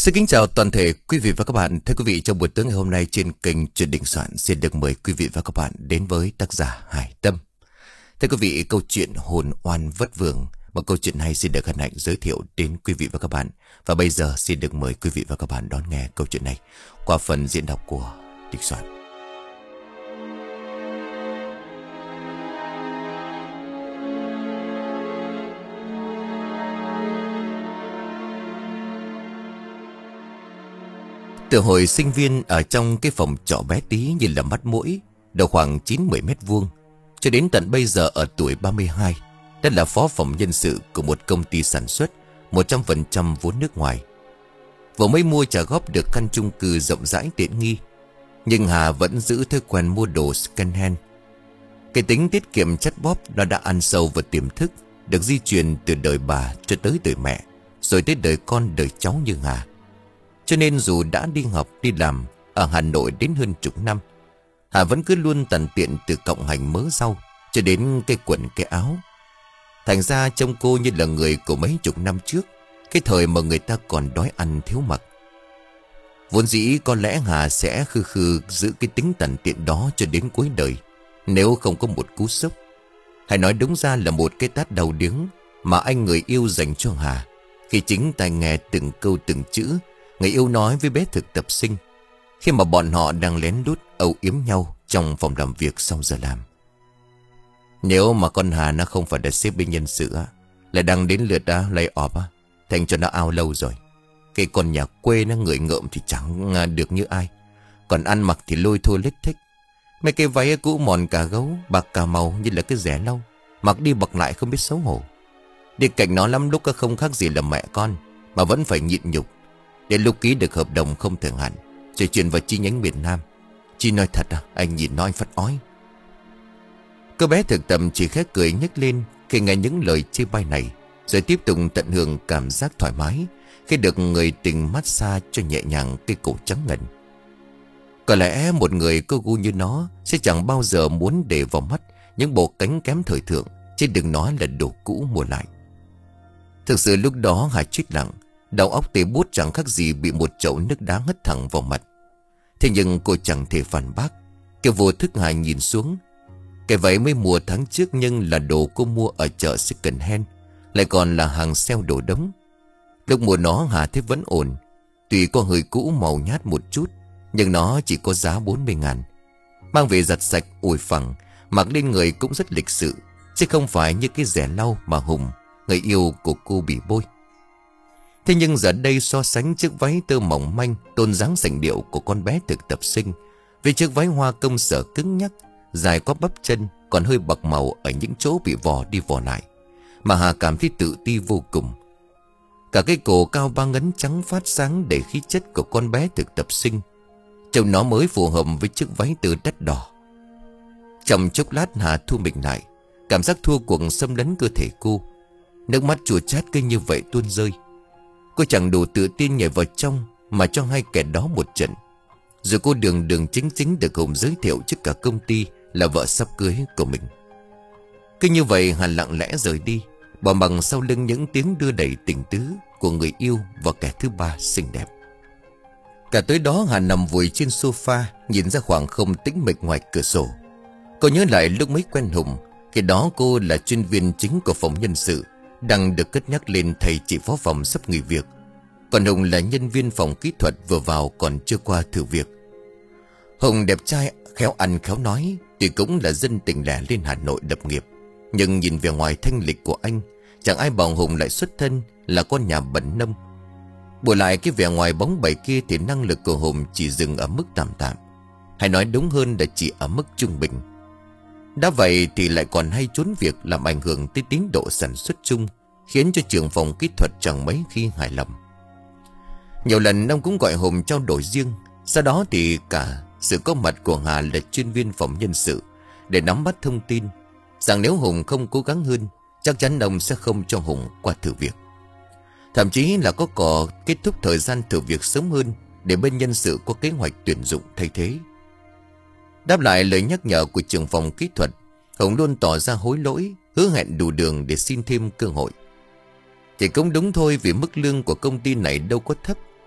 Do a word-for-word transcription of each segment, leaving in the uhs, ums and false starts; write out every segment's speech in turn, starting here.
Xin kính chào toàn thể quý vị và các bạn. Thưa quý vị, trong buổi tối ngày hôm nay trên kênh Chuyện Định Soạn xin được mời quý vị và các bạn đến với tác giả Hải Tâm. Thưa quý vị, câu chuyện Hồn Oan Vất Vưởng, một câu chuyện hay xin được hân hạnh giới thiệu đến quý vị và các bạn. Và bây giờ xin được mời quý vị và các bạn đón nghe câu chuyện này qua phần diễn đọc của Định Soạn. Từ hồi sinh viên ở trong cái phòng trọ bé tí như là mắt mũi, đầu khoảng chín mười mét vuông, cho đến tận bây giờ ở tuổi ba mươi hai, đã là phó phòng nhân sự của một công ty sản xuất một trăm phần trăm vốn nước ngoài. Vừa mới mua trả góp được căn chung cư rộng rãi tiện nghi, nhưng Hà vẫn giữ thói quen mua đồ second hand. Cái tính tiết kiệm chất bóp nó đã ăn sâu vào tiềm thức, được di truyền từ đời bà cho tới đời mẹ, rồi tới đời con đời cháu như Hà. Cho nên dù đã đi học đi làm ở Hà Nội đến hơn chục năm, Hà vẫn cứ luôn tận tiện từ cọng hành mớ rau cho đến cái quần cái áo. Thành ra trông cô như là người của mấy chục năm trước, cái thời mà người ta còn đói ăn thiếu mặc. Vốn dĩ có lẽ Hà sẽ khư khư giữ cái tính tận tiện đó cho đến cuối đời, nếu không có một cú sốc, hay nói đúng ra là một cái tát đầu điếng mà anh người yêu dành cho Hà, khi chính tai nghe từng câu từng chữ người yêu nói với bé thực tập sinh, khi mà bọn họ đang lén lút âu yếm nhau trong phòng làm việc sau giờ làm. Nếu mà con Hà nó không phải là sếp bên nhân sự á, lại đang đến lượt á, lay off á, thành cho nó ao lâu rồi. Cái con nhà quê nó ngửi ngợm thì chẳng được như ai, còn ăn mặc thì lôi thôi lết thích. Mấy cái váy cũ mòn cả gấu, bạc cả màu như là cái rẻ lau, mặc đi mặc lại không biết xấu hổ. Đi cạnh nó lắm lúc không khác gì là mẹ con, mà vẫn phải nhịn nhục. Đến lúc ký được hợp đồng không thời hạn, rồi chuyển vào chi nhánh miền Nam. Chi nói thật à, anh nhìn nó anh phát ói. Cô bé thực tập chỉ khẽ cười nhếch lên khi nghe những lời chê bai này, rồi tiếp tục tận hưởng cảm giác thoải mái khi được người tình massage cho nhẹ nhàng cái cổ trắng ngần. Có lẽ một người có gu như nó sẽ chẳng bao giờ muốn để vào mắt những bộ cánh kém thời thượng, chứ đừng nói là đồ cũ mua lại. Thực sự lúc đó Hà chết lặng, đầu óc tê bút chẳng khác gì bị một chậu nước đá hất thẳng vào mặt. Thế nhưng cô chẳng thể phản bác. Kiểu vô thức Hà nhìn xuống. Cái váy mới mua tháng trước nhưng là đồ cô mua ở chợ second hand, lại còn là hàng sale đồ đống. Lúc mua nó Hà thấy vẫn ổn, tuy có hơi cũ màu nhát một chút, nhưng nó chỉ có giá bốn mươi ngàn. Mang về giặt sạch ủi phẳng, mặc lên người cũng rất lịch sự, chứ không phải như cái rẻ lau mà Hùng, người yêu của cô, bị bôi. Thế nhưng giờ đây so sánh chiếc váy tơ mỏng manh tôn dáng sành điệu của con bé thực tập sinh với chiếc váy hoa công sở cứng nhắc, dài có bắp chân, còn hơi bạc màu ở những chỗ bị vò đi vò lại, mà Hà cảm thấy tự ti vô cùng. Cả cái cổ cao ba ngấn trắng phát sáng đầy khí chất của con bé thực tập sinh, trông nó mới phù hợp với chiếc váy tơ đắt đỏ. Trong chốc lát Hà thu mình lại, cảm giác thua cuộc xâm lấn cơ thể cô. Nước mắt chua chát cứ như vậy tuôn rơi. Cô chẳng đủ tự tin nhảy vào trong mà cho hai kẻ đó một trận. Rồi cô đường đường chính chính được Hùng giới thiệu trước cả công ty là vợ sắp cưới của mình. Cứ như vậy Hà lặng lẽ rời đi, bỏ bằng sau lưng những tiếng đưa đẩy tình tứ của người yêu và kẻ thứ ba xinh đẹp. Cả tối đó Hà nằm vùi trên sofa, nhìn ra khoảng không tĩnh mịch ngoài cửa sổ. Cô nhớ lại lúc mới quen Hùng, khi đó cô là chuyên viên chính của phòng nhân sự, đang được cất nhắc lên thầy chị phó phòng sắp nghỉ việc. Còn Hùng là nhân viên phòng kỹ thuật vừa vào còn chưa qua thử việc. Hùng đẹp trai, khéo ăn khéo nói, tuy cũng là dân tỉnh lẻ lên Hà Nội lập nghiệp, nhưng nhìn vẻ ngoài thanh lịch của anh, chẳng ai bảo Hùng lại xuất thân là con nhà bẩn nông. Bù lại cái vẻ ngoài bóng bẩy kia thì năng lực của Hùng chỉ dừng ở mức tạm tạm, hay nói đúng hơn là chỉ ở mức trung bình. Đã vậy thì lại còn hay trốn việc làm ảnh hưởng tới tiến độ sản xuất chung, khiến cho trưởng phòng kỹ thuật chẳng mấy khi hài lòng. Nhiều lần ông cũng gọi Hùng trao đổi riêng. Sau đó thì cả sự có mặt của Hà là chuyên viên phòng nhân sự để nắm bắt thông tin rằng nếu Hùng không cố gắng hơn, chắc chắn ông sẽ không cho Hùng qua thử việc. Thậm chí là có cò kết thúc thời gian thử việc sớm hơn để bên nhân sự có kế hoạch tuyển dụng thay thế. Đáp lại lời nhắc nhở của trưởng phòng kỹ thuật, Hùng luôn tỏ ra hối lỗi, hứa hẹn đủ đường để xin thêm cơ hội. Thì cũng đúng thôi, vì mức lương của công ty này đâu có thấp,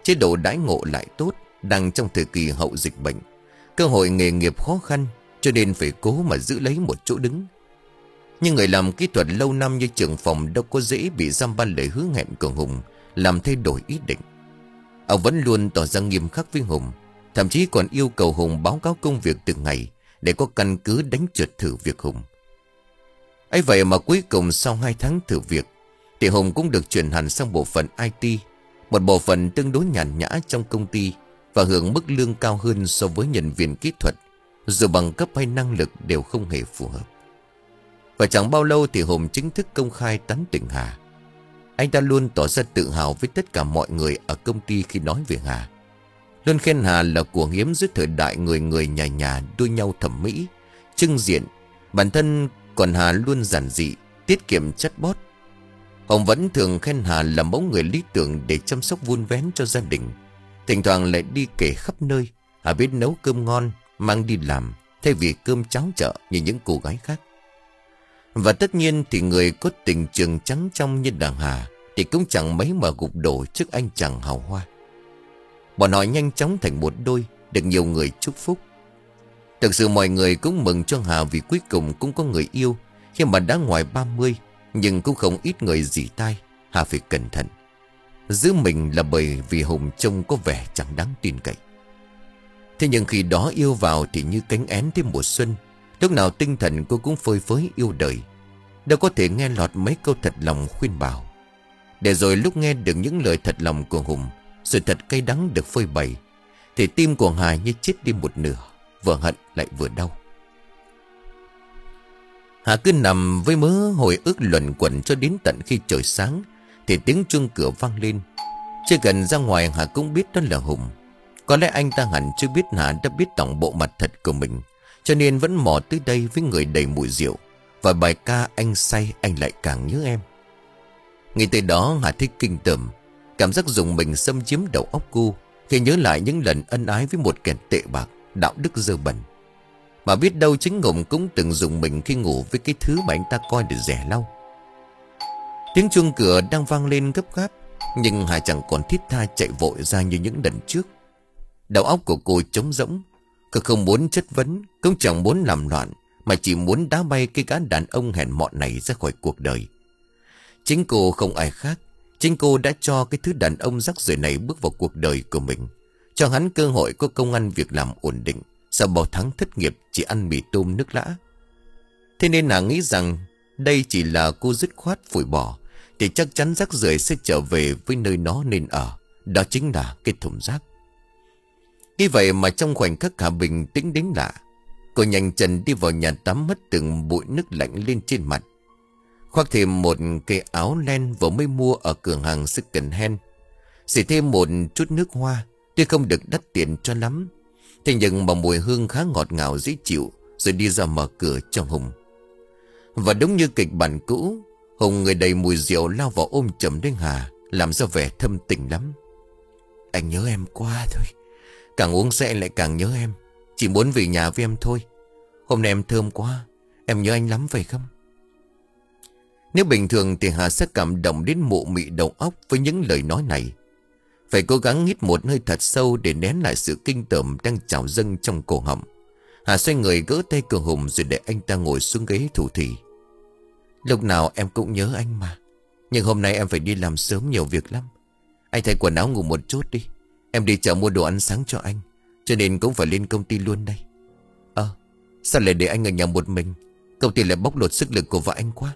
chế độ đãi ngộ lại tốt, đang trong thời kỳ hậu dịch bệnh. Cơ hội nghề nghiệp khó khăn, cho nên phải cố mà giữ lấy một chỗ đứng. Nhưng người làm kỹ thuật lâu năm như trưởng phòng đâu có dễ bị dăm ba lời hứa hẹn của Hùng làm thay đổi ý định. Ông vẫn luôn tỏ ra nghiêm khắc với Hùng, thậm chí còn yêu cầu Hùng báo cáo công việc từng ngày để có căn cứ đánh trượt thử việc Hùng. ấy vậy mà cuối cùng sau hai tháng thử việc thì Hùng cũng được chuyển hẳn sang bộ phận i tê, một bộ phận tương đối nhàn nhã trong công ty và hưởng mức lương cao hơn so với nhân viên kỹ thuật, dù bằng cấp hay năng lực đều không hề phù hợp. Và chẳng bao lâu thì Hùng chính thức công khai tán tỉnh Hà. Anh ta luôn tỏ ra tự hào với tất cả mọi người ở công ty khi nói về Hà, luôn khen Hà là của hiếm giữa thời đại người người nhà nhà đua nhau thẩm mỹ, trưng diện. Bản thân còn Hà luôn giản dị, tiết kiệm chất bót. Hùng vẫn thường khen Hà là mẫu người lý tưởng để chăm sóc vun vén cho gia đình. Thỉnh thoảng lại đi kể khắp nơi Hà biết nấu cơm ngon mang đi làm thay vì cơm cháo chợ như những cô gái khác. Và tất nhiên thì người có tình trường trắng trong như đàn Hà thì cũng chẳng mấy mà gục đổ trước anh chàng hào hoa. Bọn họ nhanh chóng thành một đôi, được nhiều người chúc phúc. Thực sự mọi người cũng mừng cho Hà vì cuối cùng cũng có người yêu. Khi mà đã ngoài ba mươi, nhưng cũng không ít người dỉ tai Hà phải cẩn thận giữ mình, là bởi vì Hùng trông có vẻ chẳng đáng tin cậy. Thế nhưng khi đó yêu vào thì như cánh én thêm mùa xuân, lúc nào tinh thần cô cũng phơi phới yêu đời, đâu có thể nghe lọt mấy câu thật lòng khuyên bảo. Để rồi lúc nghe được những lời thật lòng của Hùng, sự thật cay đắng được phơi bày, thì tim của Hà như chết đi một nửa, vừa hận lại vừa đau. Hà cứ nằm với mớ hồi ức luẩn quẩn cho đến tận khi trời sáng thì tiếng chuông cửa vang lên. Chưa gần ra ngoài Hà cũng biết đó là Hùng. Có lẽ anh ta hẳn chưa biết Hà đã biết tổng bộ mặt thật của mình, cho nên vẫn mò tới đây với người đầy mùi rượu và bài ca Anh say anh lại càng nhớ em. Ngay tới đó Hà thấy kinh tởm, cảm giác dùng mình xâm chiếm đầu óc cô khi nhớ lại những lần ân ái với một kẻ tệ bạc, đạo đức dơ bẩn. Mà biết đâu chính Hùng cũng từng dùng mình khi ngủ với cái thứ mà anh ta coi để rẻ lau. Tiếng chuông cửa đang vang lên gấp gáp, nhưng Hà chẳng còn thiết tha chạy vội ra như những lần trước. Đầu óc của cô trống rỗng. Cô không muốn chất vấn, cũng chẳng muốn làm loạn, mà chỉ muốn đá bay cái gã đàn ông hèn mọn này ra khỏi cuộc đời. Chính cô không ai khác. Chính cô đã cho cái thứ đàn ông rắc rưởi này bước vào cuộc đời của mình, cho hắn cơ hội có công ăn việc làm ổn định, sau bao tháng thất nghiệp chỉ ăn mì tôm nước lã. Thế nên nàng nghĩ rằng đây chỉ là cô dứt khoát phủi bỏ, thì chắc chắn rác rưởi sẽ trở về với nơi nó nên ở, đó chính là cái thùng rác. Như vậy mà trong khoảnh khắc Hà bình tĩnh đến lạ, cô nhanh chân đi vào nhà tắm, hất từng bụi nước lạnh lên trên mặt, khoác thêm một cái áo len vừa mới mua ở cửa hàng second hand, xỉ thêm một chút nước hoa, tuy không được đắt tiền cho lắm, thế nhưng mà mùi hương khá ngọt ngào dễ chịu, rồi đi ra mở cửa cho Hùng. Và đúng như kịch bản cũ, Hùng người đầy mùi rượu lao vào ôm chầm đến Hà, làm ra vẻ thâm tình lắm. Anh nhớ em quá thôi, càng uống say lại càng nhớ em, chỉ muốn về nhà với em thôi. Hôm nay em thơm quá, em nhớ anh lắm phải không? Nếu bình thường thì Hà sẽ cảm động đến mụ mị đầu óc với những lời nói này. Phải cố gắng hít một hơi thật sâu để nén lại sự kinh tởm đang trào dâng trong cổ họng. Hà xoay người gỡ tay của Hùng rồi để anh ta ngồi xuống ghế thủ thỉ. Lúc nào em cũng nhớ anh mà, nhưng hôm nay em phải đi làm sớm, nhiều việc lắm. Anh thay quần áo ngủ một chút đi, em đi chợ mua đồ ăn sáng cho anh, cho nên cũng phải lên công ty luôn đây. Ờ, sao lại để anh ở nhà một mình? Công ty lại bóc lột sức lực của vợ anh quá.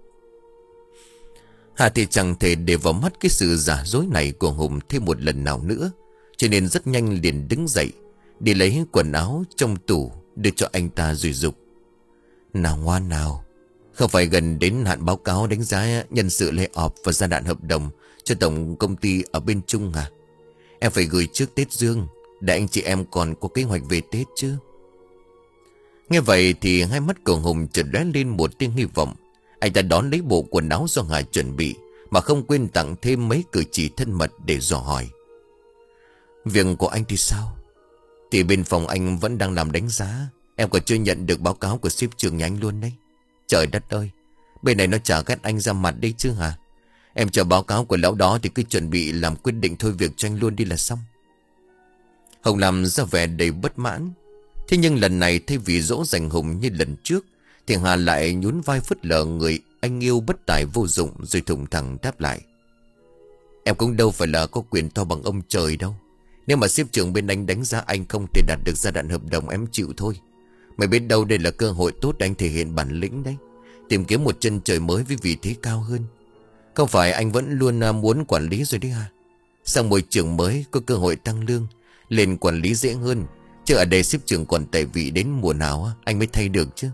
Hà thì chẳng thể để vào mắt cái sự giả dối này của Hùng thêm một lần nào nữa, cho nên rất nhanh liền đứng dậy, đi lấy quần áo trong tủ đưa cho anh ta rồi dục. Nào ngoan nào, không phải gần đến hạn báo cáo đánh giá nhân sự lay off và gia hạn hợp đồng cho tổng công ty ở bên Trung à? Em phải gửi trước Tết Dương, để anh chị em còn có kế hoạch về Tết chứ. Nghe vậy thì hai mắt của Hùng chợt lóe lên một tia hy vọng. Anh ta đón lấy bộ quần áo do Hà chuẩn bị, mà không quên tặng thêm mấy cử chỉ thân mật để dò hỏi. Việc của anh thì sao? Thì bên phòng anh vẫn đang làm đánh giá, em còn chưa nhận được báo cáo của sếp trường nhà anh luôn đấy. Trời đất ơi, bên này nó chả ghét anh ra mặt đấy chứ hả? Em chờ báo cáo của lão đó thì cứ chuẩn bị làm quyết định thôi việc cho anh luôn đi là xong. Hồng làm ra vẻ đầy bất mãn. Thế nhưng lần này thay vì dỗ dành Hùng như lần trước, thì Hà lại nhún vai phớt lờ người anh yêu bất tài vô dụng, rồi thủng thẳng đáp lại: Em cũng đâu phải là có quyền to bằng ông trời đâu. Nếu mà sếp trưởng bên anh đánh giá anh không thể đạt được giai đoạn hợp đồng, em chịu thôi. Mày biết đâu đây là cơ hội tốt để anh thể hiện bản lĩnh đấy, tìm kiếm một chân trời mới với vị thế cao hơn. Không phải anh vẫn luôn muốn quản lý rồi đấy à? Sang môi trường mới có cơ hội tăng lương, lên quản lý dễ hơn. Chứ ở đây sếp trưởng còn tẩy vị đến mùa nào anh mới thay được chứ.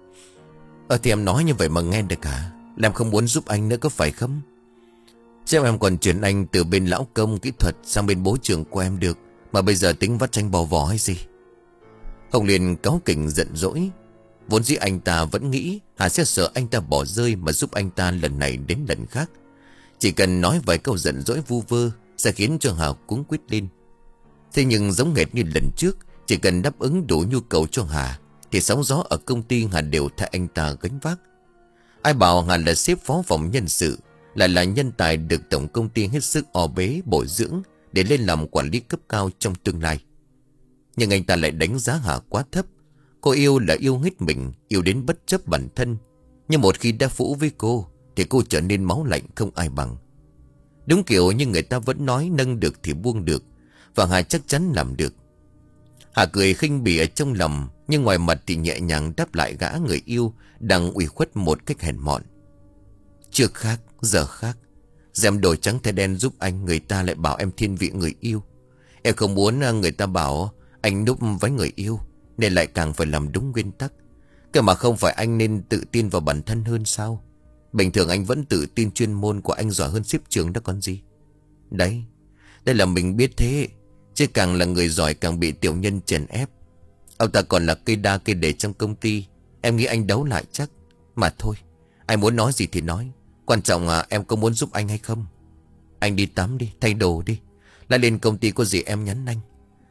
Ờ thì em nói như vậy mà nghe được cả. Làm không muốn giúp anh nữa có phải không? Chứ em còn chuyển anh từ bên lão công kỹ thuật sang bên bố trưởng của em được, mà bây giờ tính vắt tranh bò vỏ hay gì? Hồng liền cáu kỉnh giận dỗi. Vốn dĩ anh ta vẫn nghĩ Hà sẽ sợ anh ta bỏ rơi mà giúp anh ta lần này đến lần khác. Chỉ cần nói vài câu giận dỗi vu vơ sẽ khiến cho Hà cuống quýt lên. Thế nhưng giống hệt như lần trước, chỉ cần đáp ứng đủ nhu cầu cho Hà thì sóng gió ở công ty Hà đều thay anh ta gánh vác. Ai bảo Hà là sếp phó phòng nhân sự, lại là nhân tài được tổng công ty hết sức o bế bồi dưỡng để lên làm quản lý cấp cao trong tương lai. Nhưng anh ta lại đánh giá Hà quá thấp. Cô yêu là yêu hết mình, yêu đến bất chấp bản thân. Nhưng một khi đã phũ với cô thì cô trở nên máu lạnh không ai bằng. Đúng kiểu như người ta vẫn nói nâng được thì buông được, và Hà chắc chắn làm được. Hà cười khinh bỉ ở trong lòng, nhưng ngoài mặt thì nhẹ nhàng đáp lại gã người yêu đang ủy khuất một cách hèn mọn: Trước khác, giờ khác. Dèm đồ trắng thay đen giúp anh, người ta lại bảo em thiên vị người yêu. Em không muốn người ta bảo anh núp với người yêu, nên lại càng phải làm đúng nguyên tắc. Cơ mà không phải anh nên tự tin vào bản thân hơn sao? Bình thường anh vẫn tự tin chuyên môn của anh giỏi hơn sếp trưởng đó còn gì. Đấy, đây là mình biết thế. Chứ càng là người giỏi càng bị tiểu nhân chèn ép. Ông ta còn là cây đa cây để trong công ty. Em nghĩ anh đấu lại chắc. Mà thôi, anh muốn nói gì thì nói. Quan trọng là em có muốn giúp anh hay không. Anh đi tắm đi, thay đồ đi. Lại lên công ty có gì em nhắn anh.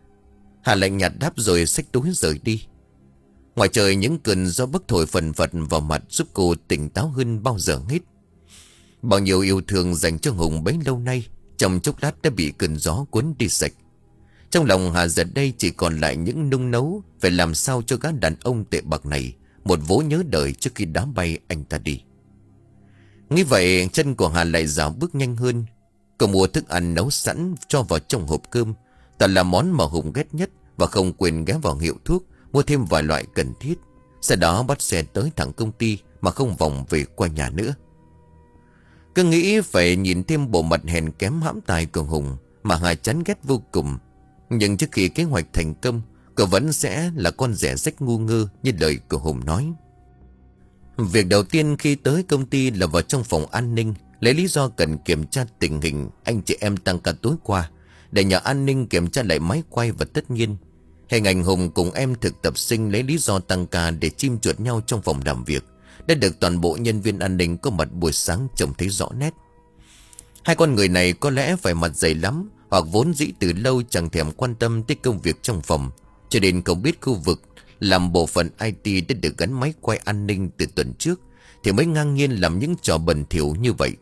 Hà lạnh nhạt đáp rồi xách túi rời đi. Ngoài trời những cơn gió bấc thổi phần phật vào mặt giúp cô tỉnh táo hơn bao giờ hết. Bao nhiêu yêu thương dành cho Hùng bấy lâu nay trong chốc lát đã bị cơn gió cuốn đi sạch. Trong lòng Hà giờ đây chỉ còn lại những nung nấu phải làm sao cho gã đàn ông tệ bạc này một vố nhớ đời trước khi đám bay anh ta đi. Nghĩ vậy chân của Hà lại dạo bước nhanh hơn. Cô mua thức ăn nấu sẵn cho vào trong hộp cơm, toàn là món mà Hùng ghét nhất, và không quên ghé vào hiệu thuốc mua thêm vài loại cần thiết. Sau đó bắt xe tới thẳng công ty mà không vòng về qua nhà nữa. Cứ nghĩ phải nhìn thêm bộ mặt hèn kém hãm tài của Hùng mà Hà chán ghét vô cùng. Nhưng trước khi kế hoạch thành công, cô vẫn sẽ là con rẻ rách ngu ngơ như lời của Hùng nói. Việc đầu tiên khi tới công ty là vào trong phòng an ninh, lấy lý do cần kiểm tra tình hình anh chị em tăng ca tối qua, để nhờ an ninh kiểm tra lại máy quay. Và tất nhiên hình ảnh Hùng cùng em thực tập sinh lấy lý do tăng ca để chim chuột nhau trong phòng làm việc đã được toàn bộ nhân viên an ninh có mặt buổi sáng trông thấy rõ nét. Hai con người này có lẽ phải mặt dày lắm, hoặc vốn dĩ từ lâu chẳng thèm quan tâm tới công việc trong phòng, cho nên không biết khu vực làm bộ phận i tê đã được gắn máy quay an ninh từ tuần trước thì mới ngang nhiên làm những trò bẩn thỉu như vậy.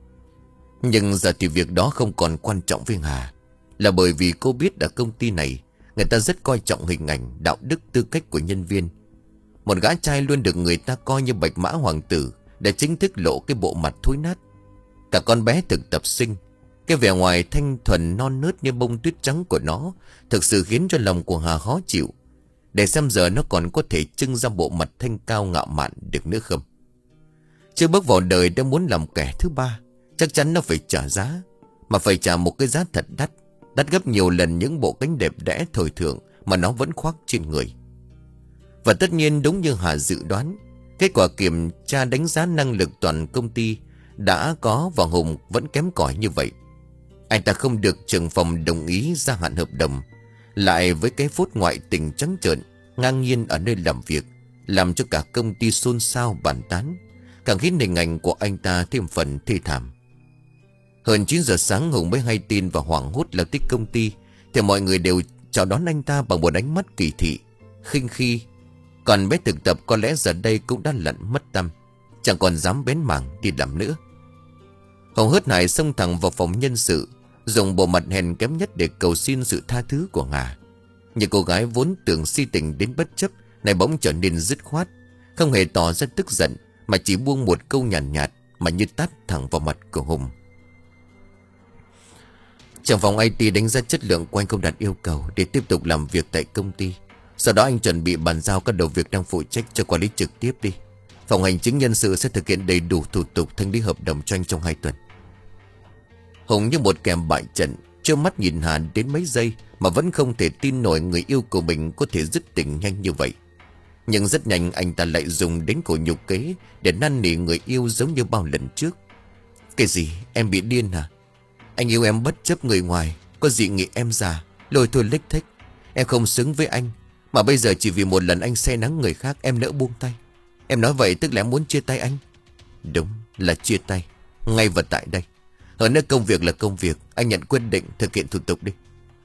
Nhưng giờ thì việc đó không còn quan trọng với Hà, là bởi vì cô biết ở công ty này người ta rất coi trọng hình ảnh, đạo đức, tư cách của nhân viên. Một gã trai luôn được người ta coi như bạch mã hoàng tử để chính thức lộ cái bộ mặt thối nát. Cả con bé thực tập sinh, cái vẻ ngoài thanh thuần non nớt như bông tuyết trắng của nó thực sự khiến cho lòng của Hà khó chịu. Để xem giờ nó còn có thể trưng ra bộ mặt thanh cao ngạo mạn được nữa không. Chưa bước vào đời đã muốn làm kẻ thứ ba, chắc chắn nó phải trả giá. Mà phải trả một cái giá thật đắt, đắt gấp nhiều lần những bộ cánh đẹp đẽ thời thượng mà nó vẫn khoác trên người. Và tất nhiên đúng như Hà dự đoán, kết quả kiểm tra đánh giá năng lực toàn công ty đã có và Hùng vẫn kém cỏi như vậy. Anh ta không được trưởng phòng đồng ý gia hạn hợp đồng, lại với cái phút ngoại tình trắng trợn ngang nhiên ở nơi làm việc, làm cho cả công ty xôn xao bàn tán, càng khiến hình ảnh của anh ta thêm phần thê thảm. Hơn chín giờ sáng Hùng mới hay tin và hoảng hốt lập tức công ty, thì mọi người đều chào đón anh ta bằng một ánh mắt kỳ thị, khinh khi. Còn bé thực tập có lẽ giờ đây cũng đã lặn mất tâm, chẳng còn dám bén mảng đi làm nữa. Hồng hớt hải xông thẳng vào phòng nhân sự, dùng bộ mặt hèn kém nhất để cầu xin sự tha thứ của Hà. Nhưng cô gái vốn tưởng si tình đến bất chấp này bỗng trở nên dứt khoát, không hề tỏ ra tức giận, mà chỉ buông một câu nhàn nhạt, nhạt mà như tát thẳng vào mặt của Hùng. Trưởng phòng i tê đánh giá chất lượng của anh không đạt yêu cầu để tiếp tục làm việc tại công ty. Sau đó anh chuẩn bị bàn giao các đầu việc đang phụ trách cho quản lý trực tiếp đi. Phòng hành chính nhân sự sẽ thực hiện đầy đủ thủ tục thanh lý hợp đồng cho anh trong hai tuần. Hùng như một kẻ bại trận, trơ mắt nhìn Hà đến mấy giây mà vẫn không thể tin nổi người yêu của mình có thể dứt tình nhanh như vậy. Nhưng rất nhanh anh ta lại dùng đến cổ nhục kế để năn nỉ người yêu giống như bao lần trước. Cái gì? Em bị điên hả? Anh yêu em bất chấp người ngoài, có dị nghị em già, lôi thôi lếch thếch. Em không xứng với anh, mà bây giờ chỉ vì một lần anh say nắng người khác em nỡ buông tay. Em nói vậy tức là em muốn chia tay anh. Đúng là chia tay, ngay và tại đây. Hơn nữa công việc là công việc, anh nhận quyết định thực hiện thủ tục đi.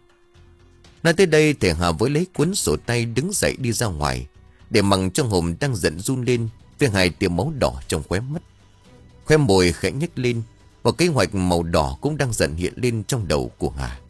Nói tới đây thì Hà với lấy cuốn sổ tay đứng dậy đi ra ngoài, để mặc cho Hùng đang giận run lên với hai tia máu đỏ trong khóe mắt. Khóe môi khẽ nhếch lên, một kế hoạch màu đỏ cũng đang dần hiện lên trong đầu của Hà.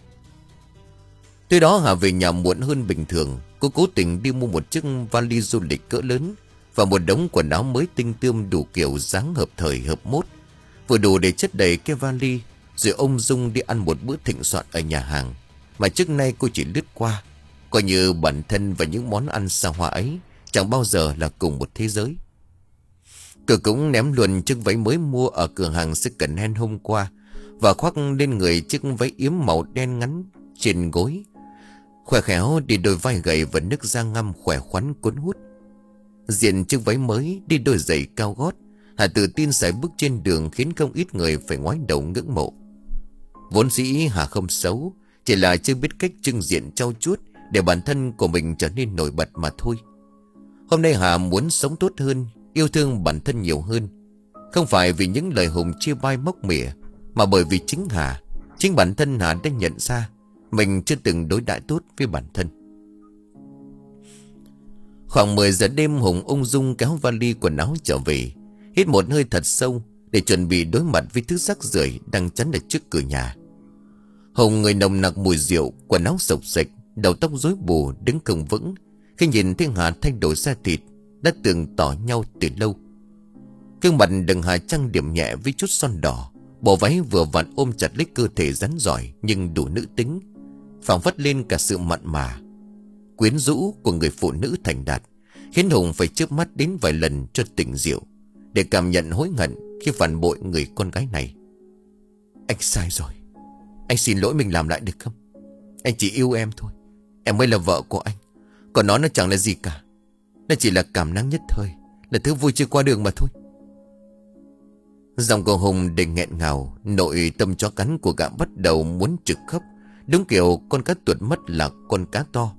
Tới đó Hà về nhà muộn hơn bình thường. Cô cố tình đi mua một chiếc vali du lịch cỡ lớn và một đống quần áo mới tinh tươm đủ kiểu dáng hợp thời hợp mốt, vừa đủ để chất đầy cái vali, rồi ung dung đi ăn một bữa thịnh soạn ở nhà hàng mà trước nay cô chỉ lướt qua, coi như bản thân và những món ăn xa hoa ấy chẳng bao giờ là cùng một thế giới. Cô cũng ném luôn chiếc váy mới mua ở cửa hàng second hand hôm qua và khoác lên người chiếc váy yếm màu đen ngắn trên gối, khỏe khéo đi đôi vai gầy và nước da ngăm khỏe khoắn cuốn hút. Diện chiếc váy mới, đi đôi giày cao gót, Hà tự tin sải bước trên đường khiến không ít người phải ngoái đầu ngưỡng mộ. Vốn dĩ Hà không xấu, chỉ là chưa biết cách trưng diện trau chuốt để bản thân của mình trở nên nổi bật mà thôi. Hôm nay Hà muốn sống tốt hơn, yêu thương bản thân nhiều hơn. Không phải vì những lời Hùng chia bai móc mỉa, mà bởi vì chính Hà, chính bản thân Hà đã nhận ra mình chưa từng đối đãi tốt với bản thân. Khoảng mười giờ đêm, Hùng ung dung kéo vali quần áo trở về, hít một hơi thật sâu để chuẩn bị đối mặt với thứ rác rưởi đang chắn ở trước cửa nhà. Hùng người nồng nặc mùi rượu, quần áo xộc xệch, đầu tóc rối bù, đứng không vững. Khi nhìn thấy Hà thay đổi da thịt đã từng tỏ nhau từ lâu. Gương mặt đừng Hà trang điểm nhẹ với chút son đỏ, bộ váy vừa vặn ôm chặt lấy cơ thể rắn giỏi nhưng đủ nữ tính, phảng phất lên cả sự mặn mà, quyến rũ của người phụ nữ thành đạt, khiến Hùng phải chớp mắt đến vài lần cho tỉnh rượu, để cảm nhận hối hận khi phản bội người con gái này. Anh sai rồi, anh xin lỗi mình làm lại được không? Anh chỉ yêu em thôi, em mới là vợ của anh, còn nó nó chẳng là gì cả. Nó chỉ là cảm năng nhất thời, là thứ vui chơi qua đường mà thôi. Giọng của Hùng đầy nghẹn ngào, nội tâm chó cắn của gã bắt đầu muốn trực khóc, đúng kiểu con cá tuột mất là con cá to.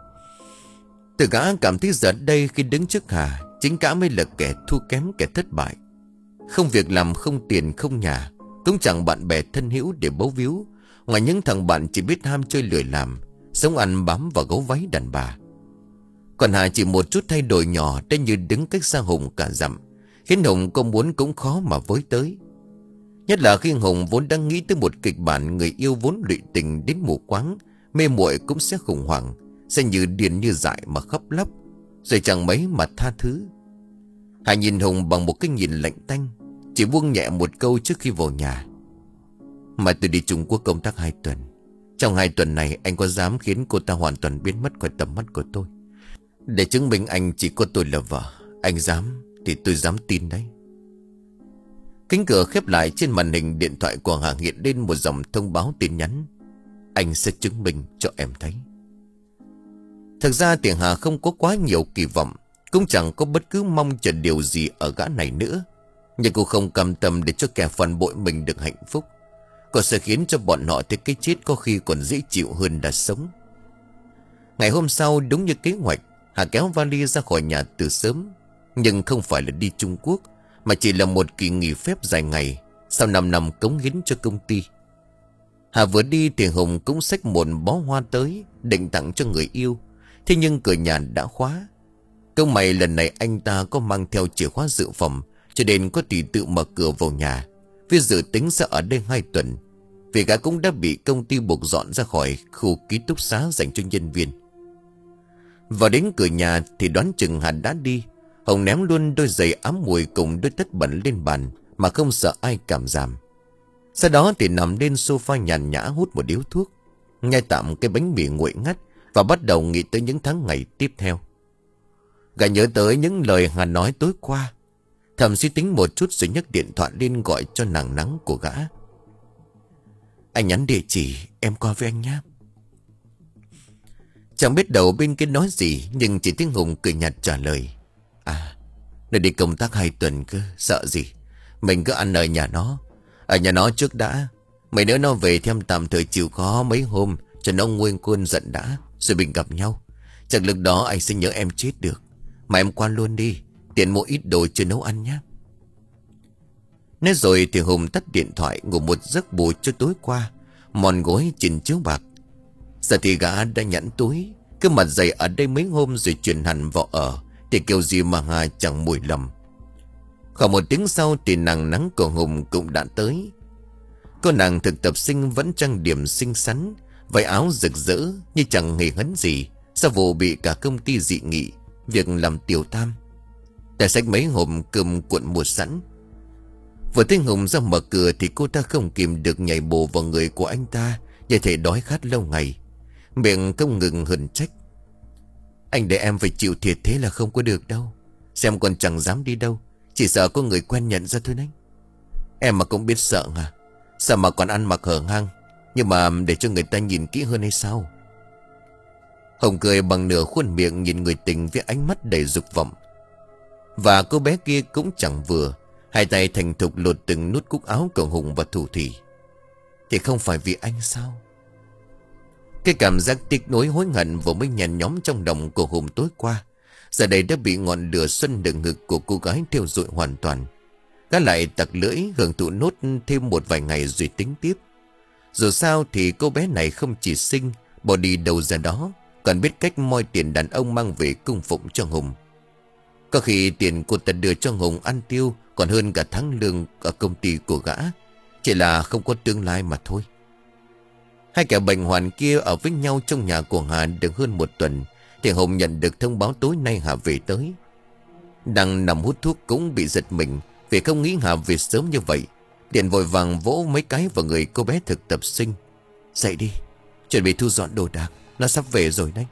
Từ gã cảm thấy giờ đây khi đứng trước Hà, chính gã mới là kẻ thua kém, kẻ thất bại. Không việc làm, không tiền, không nhà, cũng chẳng bạn bè thân hữu để bấu víu, ngoài những thằng bạn chỉ biết ham chơi lười làm, sống ăn bám vào gấu váy đàn bà. Còn Hà chỉ một chút thay đổi nhỏ đã như đứng cách xa Hùng cả dặm, khiến Hùng có muốn cũng khó mà với tới. Nhất là khi Hùng vốn đang nghĩ tới một kịch bản người yêu vốn lụy tình đến mù quáng, mê muội cũng sẽ khủng hoảng, sẽ như điên như dại mà khóc lóc, rồi chẳng mấy mà tha thứ. Hà nhìn Hùng bằng một cái nhìn lạnh tanh, chỉ buông nhẹ một câu trước khi vào nhà: Mà tôi đi Trung Quốc công tác hai tuần. Trong hai tuần này anh có dám khiến cô ta hoàn toàn biến mất khỏi tầm mắt của tôi, để chứng minh anh chỉ có tôi là vợ? Anh dám thì tôi dám tin đấy. Cánh cửa khép lại, trên màn hình điện thoại của Hà hiện lên một dòng thông báo tin nhắn: Anh sẽ chứng minh cho em thấy. Thực ra thì Hà không có quá nhiều kỳ vọng, cũng chẳng có bất cứ mong chờ điều gì ở gã này nữa. Nhưng cô không cam tâm để cho kẻ phản bội mình được hạnh phúc. Cô sẽ khiến cho bọn họ thấy cái chết có khi còn dễ chịu hơn là sống. Ngày hôm sau, đúng như kế hoạch, Hà kéo vali ra khỏi nhà từ sớm. Nhưng không phải là đi Trung Quốc, mà chỉ là một kỳ nghỉ phép dài ngày sau năm năm cống hiến cho công ty. Hà vừa đi thì Hùng cũng xách một bó hoa tới, định tặng cho người yêu. Thế nhưng cửa nhà đã khóa. Câu mày lần này anh ta có mang theo chìa khóa dự phòng, cho nên có tùy tự mở cửa vào nhà, Vì dự tính sẽ ở đây hai tuần, vì gã cũng đã bị công ty buộc dọn ra khỏi khu ký túc xá dành cho nhân viên. Vào đến cửa nhà thì đoán chừng hắn đã đi. Hồng ném luôn đôi giày ám mùi cùng đôi tất bẩn lên bàn mà không sợ ai cảm giảm. Sau đó thì nằm lên sofa nhàn nhã hút một điếu thuốc, nhai tạm cái bánh mì nguội ngắt và bắt đầu nghĩ tới những tháng ngày tiếp theo. Gã nhớ tới những lời Hà nói tối qua, thầm suy tính một chút rồi nhấc điện thoại lên gọi cho nàng Nắng của gã. Anh nhắn địa chỉ, em qua với anh nhé. Chẳng biết đầu bên kia nói gì, nhưng chỉ tiếng Hùng cười nhạt trả lời. À, nó đi công tác hai tuần cơ, sợ gì. Mình cứ ăn ở nhà nó. Ở nhà nó trước đã. Mấy đứa nó về thêm tạm thời chịu khó mấy hôm cho nó nguôi cơn giận đã, rồi mình gặp nhau. Chẳng lúc đó anh sẽ nhớ em chết được. Mà em qua luôn đi, tiện mua ít đồ chưa nấu ăn nhé. Nói rồi thì Hùng tắt điện thoại, ngủ một giấc bù cho tối qua, mòn gối chìm chiếu bạc. Giờ thì gã đã nhẵn túi, cứ mặt dày ở đây mấy hôm rồi chuyển hẳn vào ở, thì kiểu gì mà Hà chẳng mùi lầm. Khoảng một tiếng sau thì nàng Nắng của Hùng cũng đã tới. Cô nàng thực tập sinh vẫn trang điểm xinh xắn, váy áo rực rỡ như chẳng hề hấn gì sau vụ bị cả công ty dị nghị việc làm tiểu tam. Tay xách mấy hộp cơm cuộn mua sẵn. Vừa thấy Hùng ra mở cửa thì cô ta không kìm được nhảy bổ vào người của anh ta, như thể đói khát lâu ngày, miệng không ngừng hờn trách. Anh để em phải chịu thiệt thế là không có được đâu. Xem còn chẳng dám đi đâu, chỉ sợ có người quen nhận ra thôi đấy. Em mà cũng biết sợ à? Sao mà còn ăn mặc hở hang, nhưng mà để cho người ta nhìn kỹ hơn hay sao? Hồng cười bằng nửa khuôn miệng nhìn người tình với ánh mắt đầy dục vọng. Và cô bé kia cũng chẳng vừa, hai tay thành thục lột từng nút cúc áo của Hùng và thủ thỉ. Thì không phải vì anh sao? Cái cảm giác tiếc nuối hối hận vừa mới nhàn nhóm trong lòng của Hùng tối qua, giờ đây đã bị ngọn lửa xuân đường ngực của cô gái thiêu rụi hoàn toàn. Gã lại tặc lưỡi hưởng thụ nốt thêm một vài ngày rồi tính tiếp. Dù sao thì cô bé này không chỉ xinh, bỏ đi đâu ra đó, còn biết cách moi tiền đàn ông mang về cung phụng cho Hùng. Có khi tiền cô ta đưa cho Hùng ăn tiêu còn hơn cả tháng lương ở công ty của gã, chỉ là không có tương lai mà thôi. Hai kẻ bệnh hoạn kia ở với nhau trong nhà của Hà được hơn một tuần thì Hùng nhận được thông báo tối nay Hà về tới. Đang nằm hút thuốc cũng bị giật mình vì không nghĩ Hà về sớm như vậy. Điện vội vàng vỗ mấy cái vào người cô bé thực tập sinh. Dậy đi, chuẩn bị thu dọn đồ đạc, nó sắp về rồi đấy.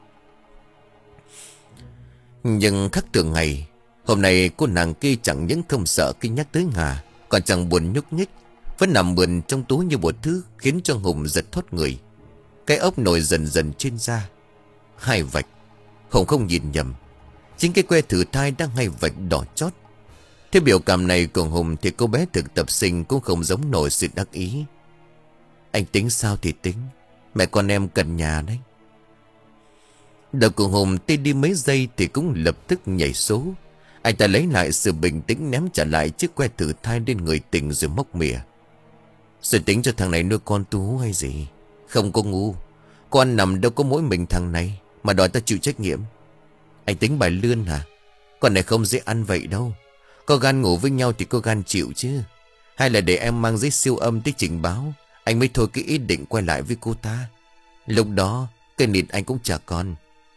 Nhưng khác thường ngày, hôm nay cô nàng kia chẳng những không sợ khi nhắc tới Hà, còn chẳng buồn nhúc nhích, vẫn nằm mượn trong túi như một thứ khiến cho Hùng giật thoát người. Cái ốc nổi dần dần trên da. Hai vạch. Hùng không nhìn nhầm, chính cái que thử thai đang hai vạch đỏ chót. Thế biểu cảm này của Hùng thì cô bé thực tập sinh cũng không giống nổi sự đắc ý. Anh tính sao thì tính, mẹ con em cần nhà đấy. Đầu của Hùng tê đi mấy giây thì cũng lập tức nhảy số. Anh ta lấy lại sự bình tĩnh ném trả lại chiếc que thử thai lên người tình rồi móc mỉa. Rồi tính cho thằng này nuôi con tú hay gì? Không có ngu. Con nằm đâu có mỗi mình thằng này mà đòi ta chịu trách nhiệm. Anh tính bài lươn hả? Con này không dễ ăn vậy đâu. Có gan ngủ với nhau thì có gan chịu chứ. Hay là để em mang giấy siêu âm tới trình báo, anh mới thôi cái ý định quay lại với cô ta. Lúc đó cái nịt anh cũng chả còn.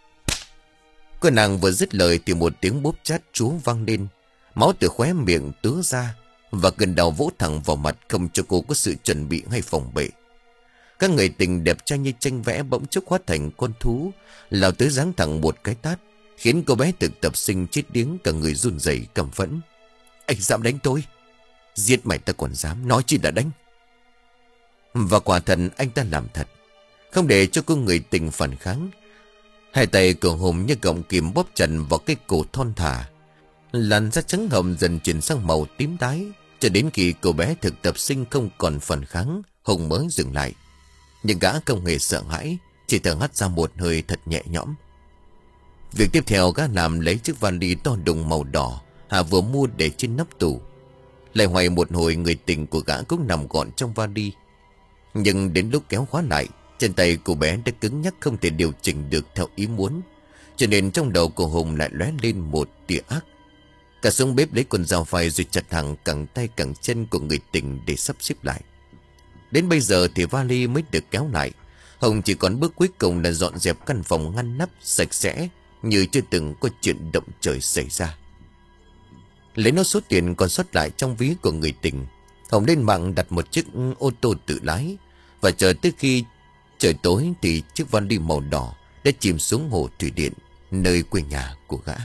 Cô nàng vừa dứt lời thì một tiếng bốp chát chúa vang lên. Máu từ khóe miệng tứa ra và gần đầu vỗ thẳng vào mặt, không cho cô có sự chuẩn bị hay phòng bị. Các người tình đẹp trai như tranh vẽ bỗng chốc hóa thành con thú, lao tới giáng thẳng một cái tát, khiến cô bé thực tập sinh chết điếng cả người run rẩy căm phẫn. Anh dám đánh tôi? Giết mày ta còn dám, nói chi đã đánh. Và quả thật anh ta làm thật, không để cho cô người tình phản kháng. Hai tay của Hùng như gọng kìm bóp chặt vào cái cổ thon thả. Làn da trắng hồng dần chuyển sang màu tím tái, cho đến khi cô bé thực tập sinh không còn phản kháng, Hùng mới dừng lại. Nhưng gã không hề sợ hãi, chỉ thở hắt ra một hơi thật nhẹ nhõm. Việc tiếp theo gã làm lấy chiếc vali to đùng màu đỏ Hà vừa mua để trên nắp tủ. Lại hoài một hồi người tình của gã cũng nằm gọn trong vali. Nhưng đến lúc kéo khóa lại, chân tay cô bé đã cứng nhắc không thể điều chỉnh được theo ý muốn, cho nên trong đầu của Hùng lại lóe lên một tia ác. Cả xuống bếp lấy con dao phay rồi chặt hàng cẳng tay cẳng chân của người tình để sắp xếp lại. Đến bây giờ thì vali mới được kéo lại. Hồng chỉ còn bước cuối cùng là dọn dẹp căn phòng ngăn nắp sạch sẽ, như chưa từng có chuyện động trời xảy ra. Lấy nốt số tiền còn sót lại trong ví của người tình, Hồng lên mạng đặt một chiếc ô tô tự lái. Và chờ tới khi trời tối thì chiếc vali màu đỏ đã chìm xuống hồ thủy điện, nơi quê nhà của gã.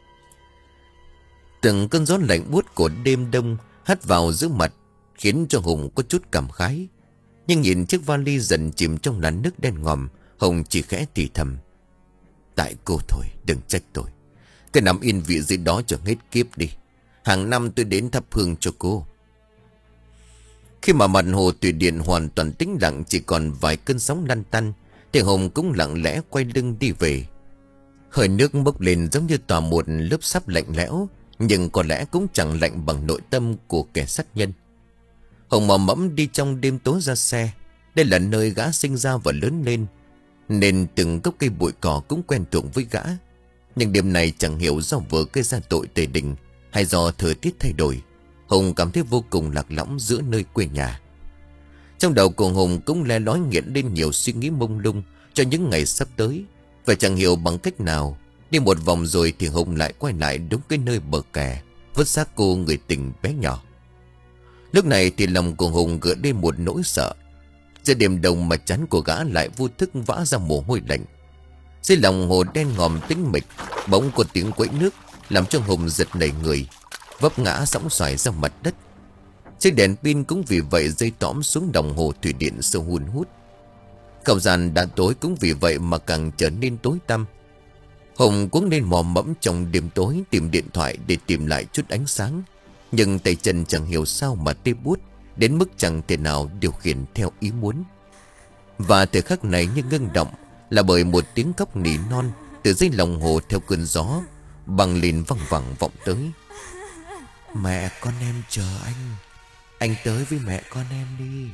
Từng cơn gió lạnh buốt của đêm đông hắt vào giữa mặt, khiến cho Hùng có chút cảm khái. Nhưng nhìn chiếc vali dần chìm trong làn nước đen ngòm, Hùng chỉ khẽ thì thầm: tại cô thôi, đừng trách tôi. Cứ nằm yên vị dưới đó cho hết kiếp đi. Hàng năm tôi đến thắp hương cho cô. Khi mà mặt hồ thủy điện hoàn toàn tĩnh lặng, chỉ còn vài cơn sóng lăn tăn, thì Hùng cũng lặng lẽ quay lưng đi về. Hơi nước bốc lên giống như tỏa một lớp sáp lạnh lẽo, nhưng có lẽ cũng chẳng lạnh bằng nội tâm của kẻ sát nhân. Hùng mò mẫm đi trong đêm tối ra xe. Đây là nơi gã sinh ra và lớn lên, nên từng gốc cây bụi cỏ cũng quen thuộc với gã. Nhưng đêm này chẳng hiểu do vừa gây ra tội tề đình hay do thời tiết thay đổi, Hùng cảm thấy vô cùng lạc lõng giữa nơi quê nhà. Trong đầu của Hùng cũng le lói nghiện lên nhiều suy nghĩ mông lung cho những ngày sắp tới. Và chẳng hiểu bằng cách nào, đi một vòng rồi thì Hùng lại quay lại đúng cái nơi bờ kè vứt xác cô người tình bé nhỏ. Lúc này thì lòng của Hùng gợi lên một nỗi sợ. Giữa đêm đông mà chán của gã lại vô thức vã ra mồ hôi lạnh. Dưới lòng hồ đen ngòm tĩnh mịch, bỗng có tiếng quẫy nước làm cho Hùng giật nảy người, vấp ngã sóng xoài ra mặt đất. Chiếc đèn pin cũng vì vậy rơi tõm xuống đồng hồ thủy điện sâu hun hút. Không gian đã tối cũng vì vậy mà càng trở nên tối tăm. Hùng cuống lên mò mẫm trong đêm tối tìm điện thoại để tìm lại chút ánh sáng. Nhưng tay chân chẳng hiểu sao mà tê buốt, đến mức chẳng thể nào điều khiển theo ý muốn. Và thời khắc này như ngưng động là bởi một tiếng khóc nỉ non từ dưới lòng hồ theo cơn gió bằng lên văng vẳng vọng tới. Mẹ con em chờ anh, anh tới với mẹ con em đi.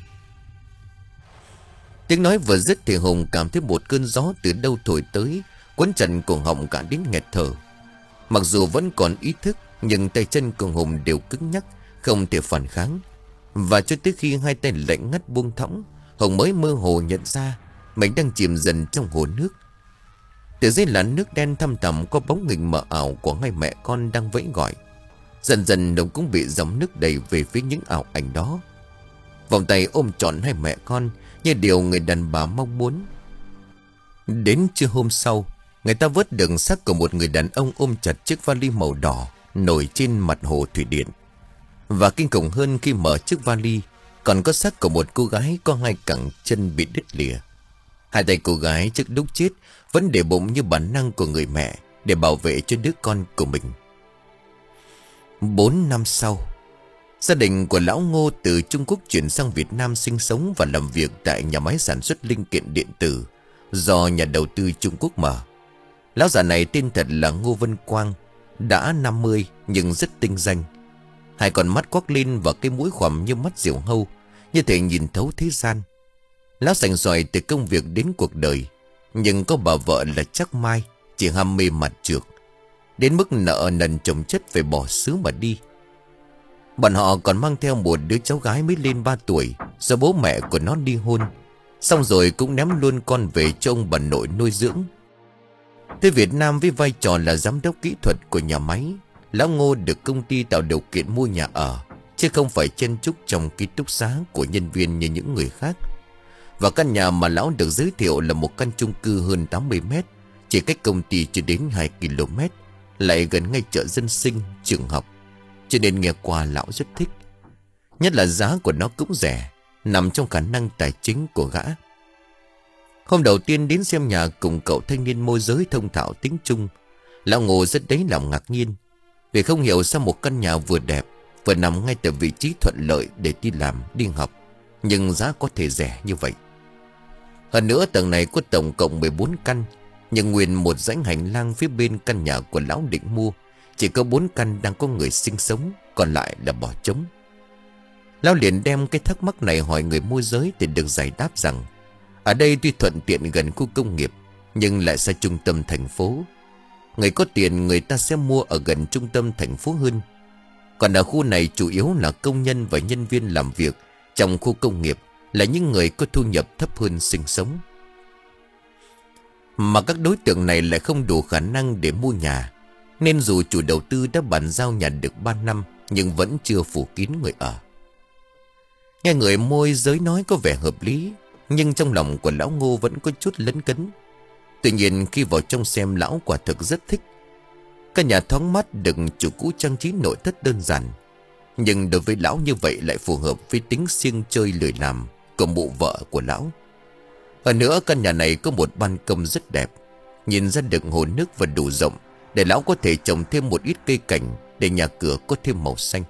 Tiếng nói vừa dứt thì Hùng cảm thấy một cơn gió từ đâu thổi tới, quấn chặt cổ họng cả đến nghẹt thở. Mặc dù vẫn còn ý thức, nhưng tay chân của Hùng đều cứng nhắc, không thể phản kháng. Và cho tới khi hai tay lạnh ngắt buông thõng, Hùng mới mơ hồ nhận ra mình đang chìm dần trong hồ nước. Từ dưới làn nước đen thăm thẳm có bóng hình mờ ảo của hai mẹ con đang vẫy gọi. Dần dần Hùng cũng bị dòng nước đẩy về phía những ảo ảnh đó. Vòng tay ôm trọn hai mẹ con như điều người đàn bà mong muốn. Đến trưa hôm sau, người ta vớt được xác của một người đàn ông ôm chặt chiếc vali màu đỏ nổi trên mặt hồ thủy điện. Và kinh khủng hơn, khi mở chiếc vali còn có xác của một cô gái có hai cẳng chân bị đứt lìa. Hai tay cô gái trước lúc chết vẫn để bụng như bản năng của người mẹ để bảo vệ cho đứa con của mình. Bốn năm sau, gia đình của lão Ngô từ Trung Quốc chuyển sang Việt Nam sinh sống và làm việc tại nhà máy sản xuất linh kiện điện tử do nhà đầu tư Trung Quốc mở. Lão già này tên thật là Ngô Vân Quang, đã năm mươi nhưng rất tinh danh. Hai con mắt quắc lên và cái mũi khoằm như mắt diều hâu, như thể nhìn thấu thế gian. Lão sành sỏi từ công việc đến cuộc đời, nhưng có bà vợ là Trắc Mai chỉ ham mê mặt trược, đến mức nợ nần chồng chất phải bỏ xứ mà đi. Bọn họ còn mang theo một đứa cháu gái mới lên ba tuổi do bố mẹ của nó ly hôn, xong rồi cũng ném luôn con về cho ông bà nội nuôi dưỡng. Tới Việt Nam với vai trò là giám đốc kỹ thuật của nhà máy, lão Ngô được công ty tạo điều kiện mua nhà ở, chứ không phải chen chúc trong ký túc xá của nhân viên như những người khác. Và căn nhà mà lão được giới thiệu là một căn chung cư hơn tám mươi mét, chỉ cách công ty chưa đến hai ki lô mét, lại gần ngay chợ dân sinh, trường học, cho nên nghe qua lão rất thích. Nhất là giá của nó cũng rẻ, nằm trong khả năng tài chính của gã. Hôm đầu tiên đến xem nhà cùng cậu thanh niên môi giới thông thạo tiếng Trung, lão Ngô rất đấy lòng ngạc nhiên, vì không hiểu sao một căn nhà vừa đẹp, vừa nằm ngay tại vị trí thuận lợi để đi làm, đi học, nhưng giá có thể rẻ như vậy. Hơn nữa tầng này có tổng cộng mười bốn căn, nhưng nguyên một dãy hành lang phía bên căn nhà của lão định mua, chỉ có bốn căn đang có người sinh sống, còn lại là bỏ trống. Lão liền đem cái thắc mắc này hỏi người môi giới thì được giải đáp rằng ở đây tuy thuận tiện gần khu công nghiệp, nhưng lại xa trung tâm thành phố. Người có tiền người ta sẽ mua ở gần trung tâm thành phố hơn. Còn ở khu này chủ yếu là công nhân và nhân viên làm việc trong khu công nghiệp, là những người có thu nhập thấp hơn sinh sống. Mà các đối tượng này lại không đủ khả năng để mua nhà, nên dù chủ đầu tư đã bàn giao nhà được ba năm nhưng vẫn chưa phủ kín người ở. Nghe người môi giới nói có vẻ hợp lý, nhưng trong lòng của lão Ngô vẫn có chút lấn cấn. Tuy nhiên khi vào trong xem, lão quả thực rất thích. Căn nhà thoáng mát được chủ cũ trang trí nội thất đơn giản, nhưng đối với lão như vậy lại phù hợp với tính siêng chơi lười làm của mụ vợ của lão. Hơn nữa căn nhà này có một ban công rất đẹp, nhìn ra được hồ nước và đủ rộng để lão có thể trồng thêm một ít cây cảnh để nhà cửa có thêm màu xanh.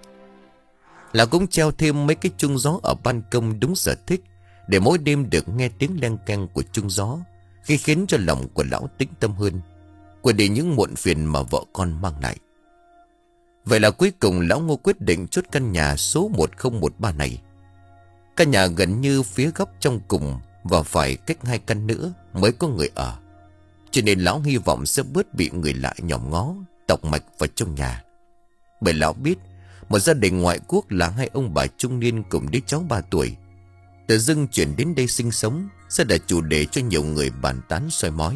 Lão cũng treo thêm mấy cái chuông gió ở ban công đúng sở thích, để mỗi đêm được nghe tiếng leng keng của chuông gió, khi khiến cho lòng của lão tĩnh tâm hơn, quên đi những muộn phiền mà vợ con mang lại. Vậy là cuối cùng lão Ngô quyết định chốt căn nhà số một không một ba này. Căn nhà gần như phía góc trong cùng và phải cách hai căn nữa mới có người ở, cho nên lão hy vọng sẽ bớt bị người lạ nhòm ngó tọc mạch vào trong nhà. Bởi lão biết một gia đình ngoại quốc là hai ông bà trung niên cùng đứa cháu ba tuổi tự dưng chuyển đến đây sinh sống sẽ là chủ đề cho nhiều người bàn tán soi mói.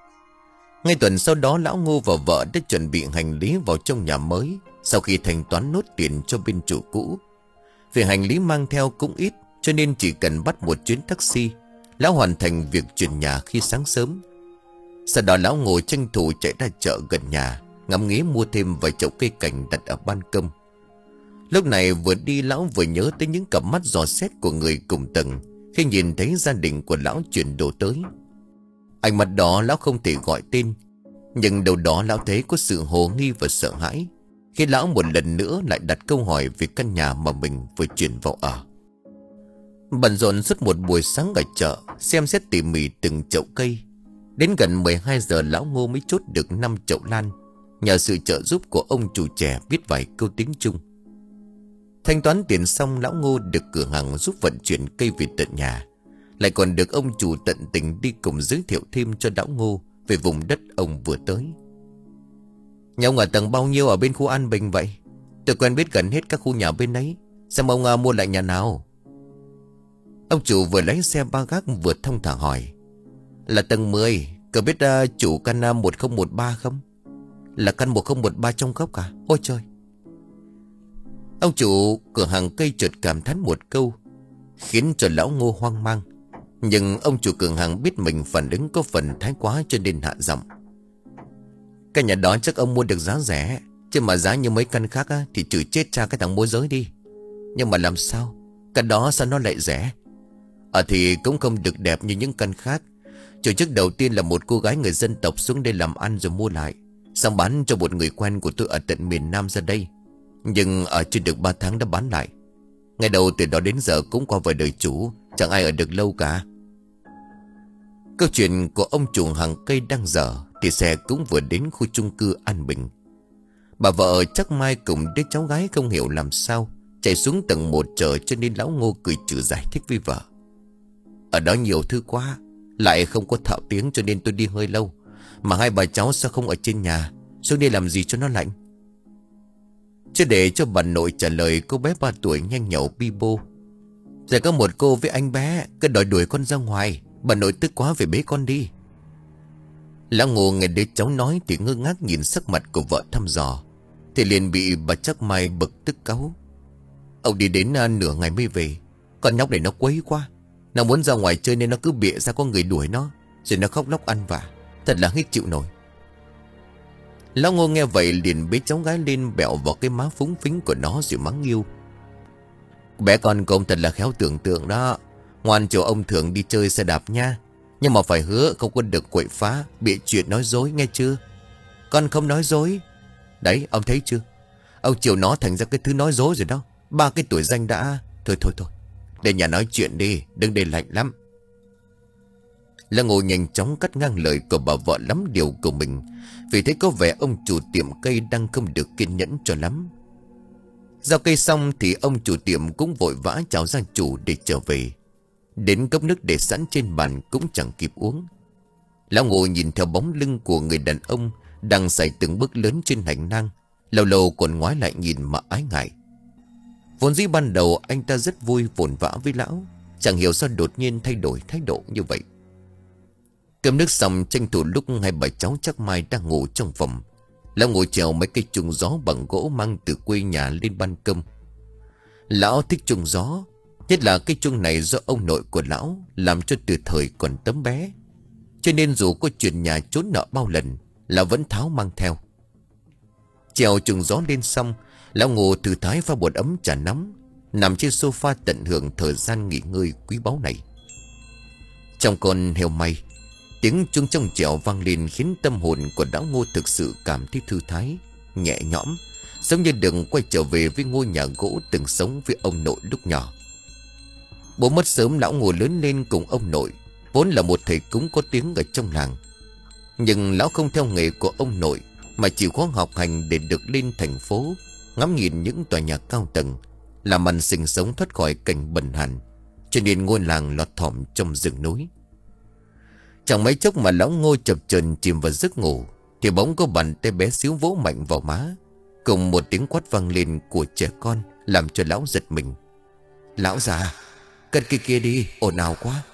Ngay tuần sau đó, lão Ngô và vợ đã chuẩn bị hành lý vào trong nhà mới sau khi thanh toán nốt tiền cho bên chủ cũ. Vì hành lý mang theo cũng ít, cho nên chỉ cần bắt một chuyến taxi, lão hoàn thành việc chuyển nhà khi sáng sớm. Sau đó lão ngồi tranh thủ chạy ra chợ gần nhà, ngắm nghía mua thêm vài chậu cây cảnh đặt ở ban công. Lúc này vừa đi lão vừa nhớ tới những cặp mắt dò xét của người cùng tầng khi nhìn thấy gia đình của lão chuyển đồ tới. Ánh mắt đó lão không thể gọi tên, nhưng đâu đó lão thấy có sự hồ nghi và sợ hãi khi lão một lần nữa lại đặt câu hỏi về căn nhà mà mình vừa chuyển vào ở. Bận rộn suốt một buổi sáng ở chợ, xem xét tỉ mỉ từng chậu cây, đến gần mười hai giờ lão Ngô mới chốt được năm chậu lan, nhờ sự trợ giúp của ông chủ trẻ biết vài câu tiếng Trung. Thanh toán tiền xong, lão Ngô được cửa hàng giúp vận chuyển cây về tận nhà, lại còn được ông chủ tận tình đi cùng giới thiệu thêm cho lão Ngô về vùng đất ông vừa tới. Nhà ông ở tầng bao nhiêu ở bên khu An Bình vậy? Tôi quen biết gần hết các khu nhà bên ấy, xem ông à, mua lại nhà nào. Ông chủ vừa lấy xe ba gác vừa thông thả hỏi. Là tầng mười. Cậu biết uh, chủ căn uh, một không một ba không? Là căn một không một ba trong góc à? Ôi trời. Ông chủ cửa hàng cây chợt cảm thán một câu, khiến cho lão Ngô hoang mang. Nhưng ông chủ cửa hàng biết mình phản ứng có phần thái quá, cho nên hạ giọng. Cái nhà đó chắc ông mua được giá rẻ, chứ mà giá như mấy căn khác á, thì chửi chết cha cái thằng môi giới đi. Nhưng mà làm sao? Căn đó sao nó lại rẻ? Ở thì cũng không được đẹp như những căn khác. Chủ chức đầu tiên là một cô gái người dân tộc xuống đây làm ăn rồi mua lại, xong bán cho một người quen của tôi ở tận miền Nam ra đây. Nhưng ở chưa được ba tháng đã bán lại. Ngày đầu từ đó đến giờ cũng qua vài đời chủ, chẳng ai ở được lâu cả. Câu chuyện của ông chủ hàng cây đang dở thì xe cũng vừa đến khu chung cư An Bình. Bà vợ chắc Mai cùng đứa cháu gái không hiểu làm sao chạy xuống tầng một chờ, cho nên lão Ngô cười trừ giải thích với vợ. Ở đó nhiều thứ quá, lại không có thạo tiếng, cho nên tôi đi hơi lâu. Mà hai bà cháu sao không ở trên nhà, xuống đây làm gì cho nó lạnh? Chứ để cho bà nội trả lời, cô bé ba tuổi nhanh nhậu bi bô. Giờ có một cô với anh bé cứ đòi đuổi con ra ngoài, bà nội tức quá về bế con đi. Lão Ngô nghe đứa cháu nói thì ngơ ngác nhìn sắc mặt của vợ thăm dò, thì liền bị bà chắc Mai bực tức cáu. Ông đi đến uh, nửa ngày mới về. Con nhóc này nó quấy quá, nó muốn ra ngoài chơi nên nó cứ bịa ra có người đuổi nó, rồi nó khóc lóc ăn vạ, thật là hết chịu nổi. Lão Ngô nghe vậy liền bế cháu gái lên bẹo vào cái má phúng phính của nó rồi mắng yêu. Bé con của ông thật là khéo tưởng tượng đó. Ngoan chiều ông thường đi chơi xe đạp nha, nhưng mà phải hứa không có được quậy phá, bịa chuyện nói dối nghe chưa? Con không nói dối. Đấy ông thấy chưa, ông chiều nó thành ra cái thứ nói dối rồi đó. Ba cái tuổi danh đã. Thôi thôi thôi, để nhà nói chuyện đi, đừng để lạnh lắm. Lão Ngô nhanh chóng cắt ngang lời của bà vợ lắm điều của mình, vì thấy có vẻ ông chủ tiệm cây đang không được kiên nhẫn cho lắm. Giao cây xong thì ông chủ tiệm cũng vội vã chào gia chủ để trở về. Đến cốc nước để sẵn trên bàn cũng chẳng kịp uống. Lão Ngô nhìn theo bóng lưng của người đàn ông đang xảy từng bước lớn trên hành lang, lâu lâu còn ngoái lại nhìn mà ái ngại. Vốn dĩ ban đầu anh ta rất vui vồn vã với lão, chẳng hiểu sao đột nhiên thay đổi thái độ như vậy. Cơm nước xong, tranh thủ lúc hai bà cháu chắc mai đang ngủ trong phòng, lão ngồi trèo mấy cây chuông gió bằng gỗ mang từ quê nhà lên ban công. Lão thích chuông gió, nhất là cái chuông này do ông nội của lão làm cho từ thời còn tấm bé, cho nên dù có chuyện nhà trốn nợ bao lần, lão vẫn tháo mang theo. Trèo chuông gió lên xong, lão ngồi thư thái pha một ấm trà nóng, nằm trên sofa tận hưởng thời gian nghỉ ngơi quý báu này. Trong con heo may, tiếng chuông trong trẻo vang lên khiến tâm hồn của lão Ngô thực sự cảm thấy thư thái, nhẹ nhõm, giống như được quay trở về với ngôi nhà gỗ từng sống với ông nội lúc nhỏ. Bố mất sớm, lão Ngô lớn lên cùng ông nội, vốn là một thầy cúng có tiếng ở trong làng. Nhưng lão không theo nghề của ông nội, mà chịu khó học hành để được lên thành phố, ngắm nhìn những tòa nhà cao tầng, làm ăn sinh sống thoát khỏi cảnh bần hàn, cho nên ngôi làng lọt thỏm trong rừng núi. Chẳng mấy chốc mà lão Ngô chập chờn chìm vào giấc ngủ, thì bỗng có bàn tay bé xíu vỗ mạnh vào má, cùng một tiếng quát vang lên của trẻ con, làm cho lão giật mình. Lão già, cất cái kia đi, ồn ào quá.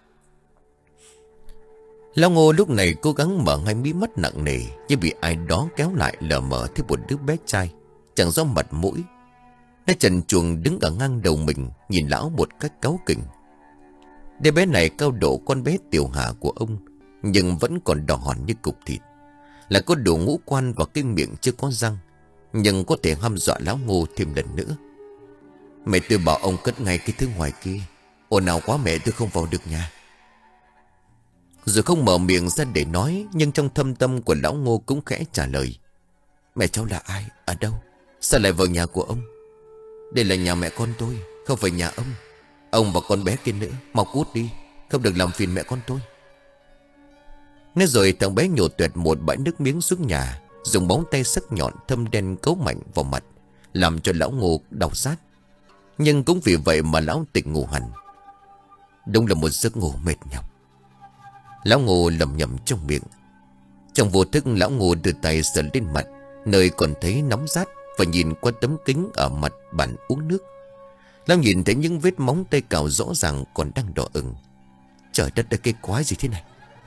Lão Ngô lúc này cố gắng mở hai mí mắt nặng nề, như bị ai đó kéo lại lờ mờ thấy một đứa bé trai chẳng rõ mặt mũi. Nó trần truồng đứng ở ngang đầu mình, nhìn lão một cách cáu kỉnh. Đứa bé này cao độ con bé Tiểu Hà của ông, nhưng vẫn còn đỏ hòn như cục thịt, là có đủ ngũ quan và cái miệng chưa có răng, nhưng có thể hăm dọa lão Ngô thêm lần nữa. Mẹ tôi bảo ông cất ngay cái thứ ngoài kia, ồn ào quá mẹ tôi không vào được nhà. Rồi không mở miệng ra để nói, nhưng trong thâm tâm của lão Ngô cũng khẽ trả lời. Mẹ cháu là ai, ở đâu, sao lại vào nhà của ông? Đây là nhà mẹ con tôi, không phải nhà ông. Ông và con bé kia nữa, mau cút đi, không được làm phiền mẹ con tôi. Nói rồi thằng bé nhổ tuệt một bãi nước miếng xuống nhà, dùng bóng tay sắc nhọn thâm đen cấu mạnh vào mặt, làm cho lão Ngô đau rát. Nhưng cũng vì vậy mà lão tỉnh ngủ hẳn. Đúng là một giấc ngủ mệt nhọc, lão Ngô lẩm nhẩm trong miệng. Trong vô thức, lão Ngô đưa tay sờ lên mặt, nơi còn thấy nóng rát, và nhìn qua tấm kính ở mặt bàn uống nước. Lão nhìn thấy những vết móng tay cào rõ ràng còn đang đỏ ửng. Trời đất ơi, cái quái gì thế này?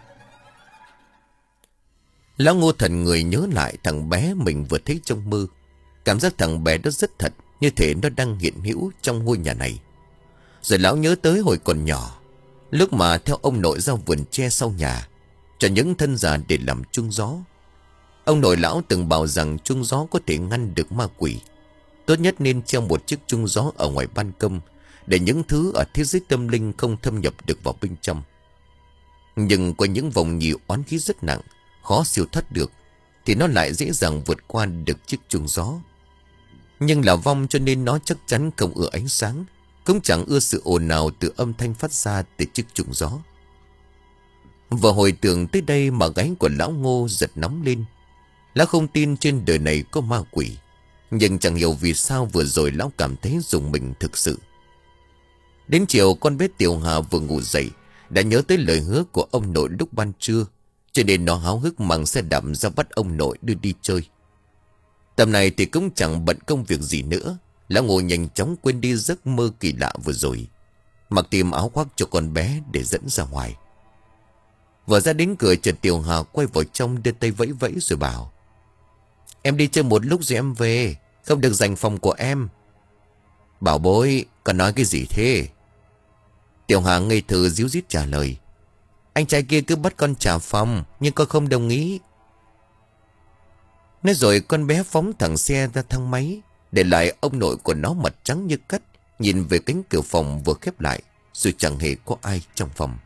Lão Ngô thần người nhớ lại thằng bé mình vừa thấy trong mơ. Cảm giác thằng bé đó rất thật, như thể nó đang hiện hữu trong ngôi nhà này. Rồi lão nhớ tới hồi còn nhỏ, lúc mà theo ông nội ra vườn tre sau nhà, cho những thân già để làm chuông gió. Ông nội lão từng bảo rằng chuông gió có thể ngăn được ma quỷ. Tốt nhất nên treo một chiếc chuông gió ở ngoài ban công, để những thứ ở thế giới tâm linh không thâm nhập được vào bên trong. Nhưng qua những vòng nhì oán khí rất nặng, khó siêu thoát được, thì nó lại dễ dàng vượt qua được chiếc chuông gió. Nhưng là vong, cho nên nó chắc chắn không ưa ánh sáng, cũng chẳng ưa sự ồn ào từ âm thanh phát ra từ chiếc chuông gió. Vừa hồi tưởng tới đây mà gáy của lão Ngô giật nóng lên. Lão không tin trên đời này có ma quỷ, nhưng chẳng hiểu vì sao vừa rồi lão cảm thấy rùng mình thực sự. Đến chiều, con bé Tiểu Hà vừa ngủ dậy đã nhớ tới lời hứa của ông nội lúc ban trưa, cho nên nó háo hức mang xe đạp ra bắt ông nội đưa đi chơi. Tầm này thì cũng chẳng bận công việc gì nữa, lão Ngô nhanh chóng quên đi giấc mơ kỳ lạ vừa rồi, mặc tìm áo khoác cho con bé để dẫn ra ngoài. Vừa ra đến cửa, chợt Tiểu Hà quay vào trong, đưa tay vẫy vẫy rồi bảo: Em đi chơi một lúc rồi em về, không được giành phòng của em. Bảo bối, con nói cái gì thế? Tiểu Hà ngây thơ díu dít trả lời: Anh trai kia cứ bắt con trả phòng, nhưng con không đồng ý. Nói rồi con bé phóng thẳng xe ra thang máy, để lại ông nội của nó mặt trắng như cắt, nhìn về cánh cửa phòng vừa khép lại, rồi chẳng hề có ai trong phòng.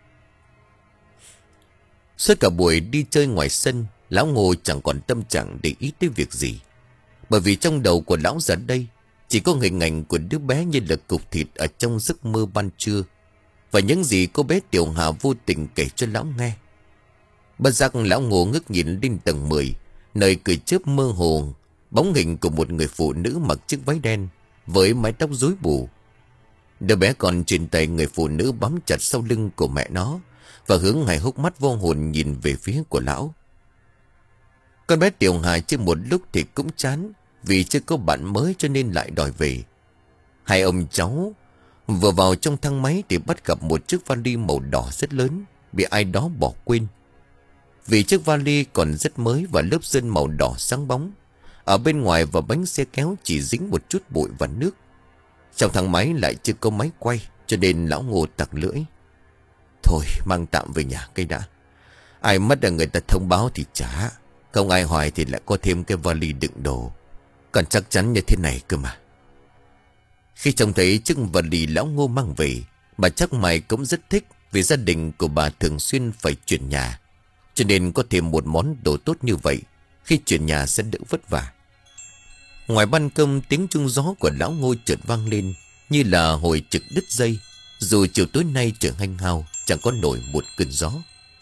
Suốt cả buổi đi chơi ngoài sân, lão Ngô chẳng còn tâm trạng để ý tới việc gì, bởi vì trong đầu của lão giờ đây chỉ có hình ảnh của đứa bé như là cục thịt ở trong giấc mơ ban trưa, và những gì cô bé Tiểu Hà vô tình kể cho lão nghe. Bất giác lão Ngô ngước nhìn lên tầng mười, nơi cười chớp mơ hồ bóng hình của một người phụ nữ mặc chiếc váy đen với mái tóc rối bù. Đứa bé còn trên tay người phụ nữ bám chặt sau lưng của mẹ nó, và hướng hai hốc mắt vô hồn nhìn về phía của lão. Con bé Tiểu Hà trên một lúc thì cũng chán, vì chưa có bạn mới cho nên lại đòi về. Hai ông cháu vừa vào trong thang máy thì bắt gặp một chiếc vali màu đỏ rất lớn bị ai đó bỏ quên. Vì chiếc vali còn rất mới và lớp sơn màu đỏ sáng bóng. Ở bên ngoài và bánh xe kéo chỉ dính một chút bụi và nước. Trong thang máy lại chưa có máy quay, cho nên lão Ngô tặc lưỡi: thôi mang tạm về nhà cái đã. Ai mất là người ta thông báo thì trả, không ai hỏi thì lại có thêm cái vali đựng đồ. Còn chắc chắn như thế này cơ mà. Khi trông thấy chiếc vali lão Ngô mang về, bà chắc mày cũng rất thích, vì gia đình của bà thường xuyên phải chuyển nhà, cho nên có thêm một món đồ tốt như vậy, khi chuyển nhà sẽ đỡ vất vả. Ngoài ban công, tiếng chuông gió của lão Ngô chợt vang lên như là hồi trực đứt dây. Dù chiều tối nay trời hanh hao, chẳng có nổi một cơn gió.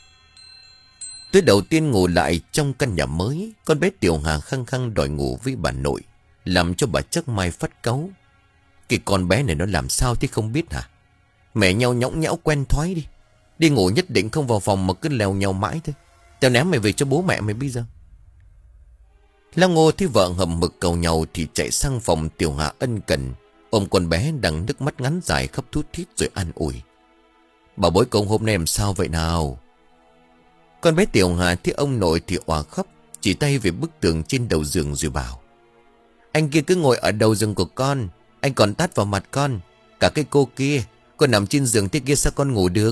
Tối đầu tiên ngủ lại trong căn nhà mới, con bé Tiểu Hà khăng khăng đòi ngủ với bà nội, làm cho bà chắc mai phát cáu: cái con bé này nó làm sao thế không biết hả? Mẹ nhau nhõng nhẽo quen thói đi. Đi ngủ nhất định không vào phòng mà cứ lèo nhau mãi thôi. Tao ném mày về cho bố mẹ mày bây giờ. Lão Ngô thấy vợ hầm mực cầu nhau thì chạy sang phòng Tiểu Hà ân cần, ôm con bé đang nước mắt ngắn dài khóc thút thít rồi an ủi: bà bối công hôm nay làm sao vậy nào? Con bé Tiểu Hà thấy ông nội thì òa khóc, chỉ tay về bức tường trên đầu giường rồi bảo: anh kia cứ ngồi ở đầu giường của con, anh còn tát vào mặt con. Cả cái cô kia, con nằm trên giường thế kia sao con ngủ được?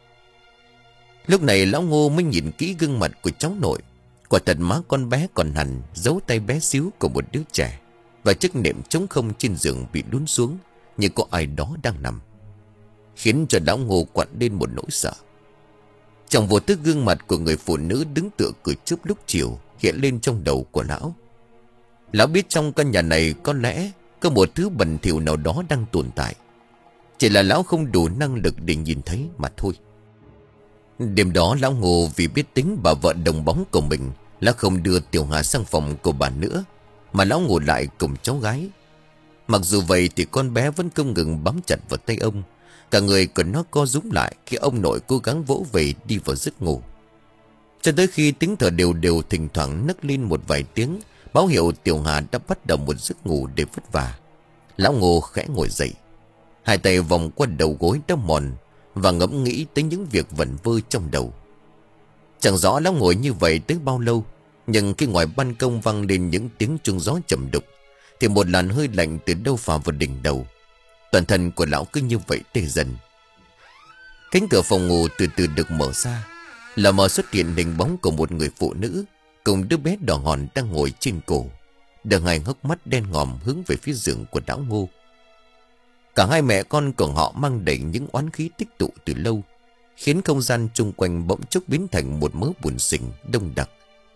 Lúc này lão Ngô mới nhìn kỹ gương mặt của cháu nội. Quả thật má con bé còn hằn dấu tay bé xíu của một đứa trẻ, và chiếc nệm trống không trên giường bị đún xuống như có ai đó đang nằm, khiến cho lão Ngô quặn lên một nỗi sợ. Trong vô thức, gương mặt của người phụ nữ đứng tựa cửa trước lúc chiều hiện lên trong đầu của lão. Lão biết trong căn nhà này có lẽ có một thứ bẩn thỉu nào đó đang tồn tại, chỉ là lão không đủ năng lực để nhìn thấy mà thôi. Đêm đó lão Ngô vì biết tính bà vợ đồng bóng của mình, lão không đưa Tiểu Hà sang phòng của bà nữa, mà lão ngủ lại cùng cháu gái. Mặc dù vậy thì con bé vẫn không ngừng bám chặt vào tay ông. Cả người của nó co rúm lại khi ông nội cố gắng vỗ về đi vào giấc ngủ. Cho tới khi tiếng thở đều đều thỉnh thoảng nấc lên một vài tiếng, báo hiệu Tiểu Hà đã bắt đầu một giấc ngủ để vất vả. Lão Ngô khẽ ngồi dậy, hai tay vòng qua đầu gối đau mòn và ngẫm nghĩ tới những việc vẩn vơ trong đầu. Chẳng rõ lão ngồi như vậy tới bao lâu, nhưng khi ngoài ban công vang lên những tiếng chuông gió trầm đục thì một làn hơi lạnh từ đâu phả vào đỉnh đầu. Toàn thân của lão cứ như vậy tê dần. Cánh cửa phòng ngủ từ từ được mở ra, là mở xuất hiện hình bóng của một người phụ nữ cùng đứa bé đỏ hòn đang ngồi trên cổ, đờ hai hốc mắt đen ngòm hướng về phía giường của lão Ngô. Cả hai mẹ con của họ mang đầy những oán khí tích tụ từ lâu, khiến không gian chung quanh bỗng chốc biến thành một mớ buồn xình đông đặc.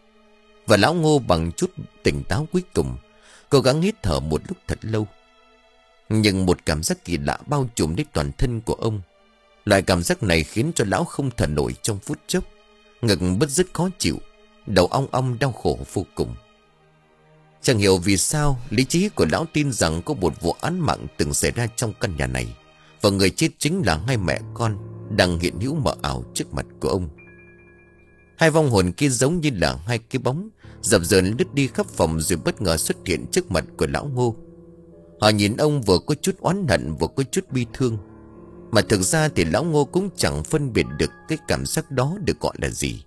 Và lão Ngô bằng chút tỉnh táo cuối cùng cố gắng hít thở một lúc thật lâu. Nhưng một cảm giác kỳ lạ bao trùm lấy toàn thân của ông. Loại cảm giác này khiến cho lão không thở nổi trong phút chốc, ngực bứt rứt khó chịu, đầu ong ong đau khổ vô cùng. Chẳng hiểu vì sao lý trí của lão tin rằng có một vụ án mạng từng xảy ra trong căn nhà này, và người chết chính là hai mẹ con đang hiện hữu mờ ảo trước mặt của ông. Hai vong hồn kia giống như là hai cái bóng dập dờn lướt đi khắp phòng rồi bất ngờ xuất hiện trước mặt của lão Ngô. Họ nhìn ông vừa có chút oán hận vừa có chút bi thương, mà thực ra thì lão Ngô cũng chẳng phân biệt được cái cảm giác đó được gọi là gì.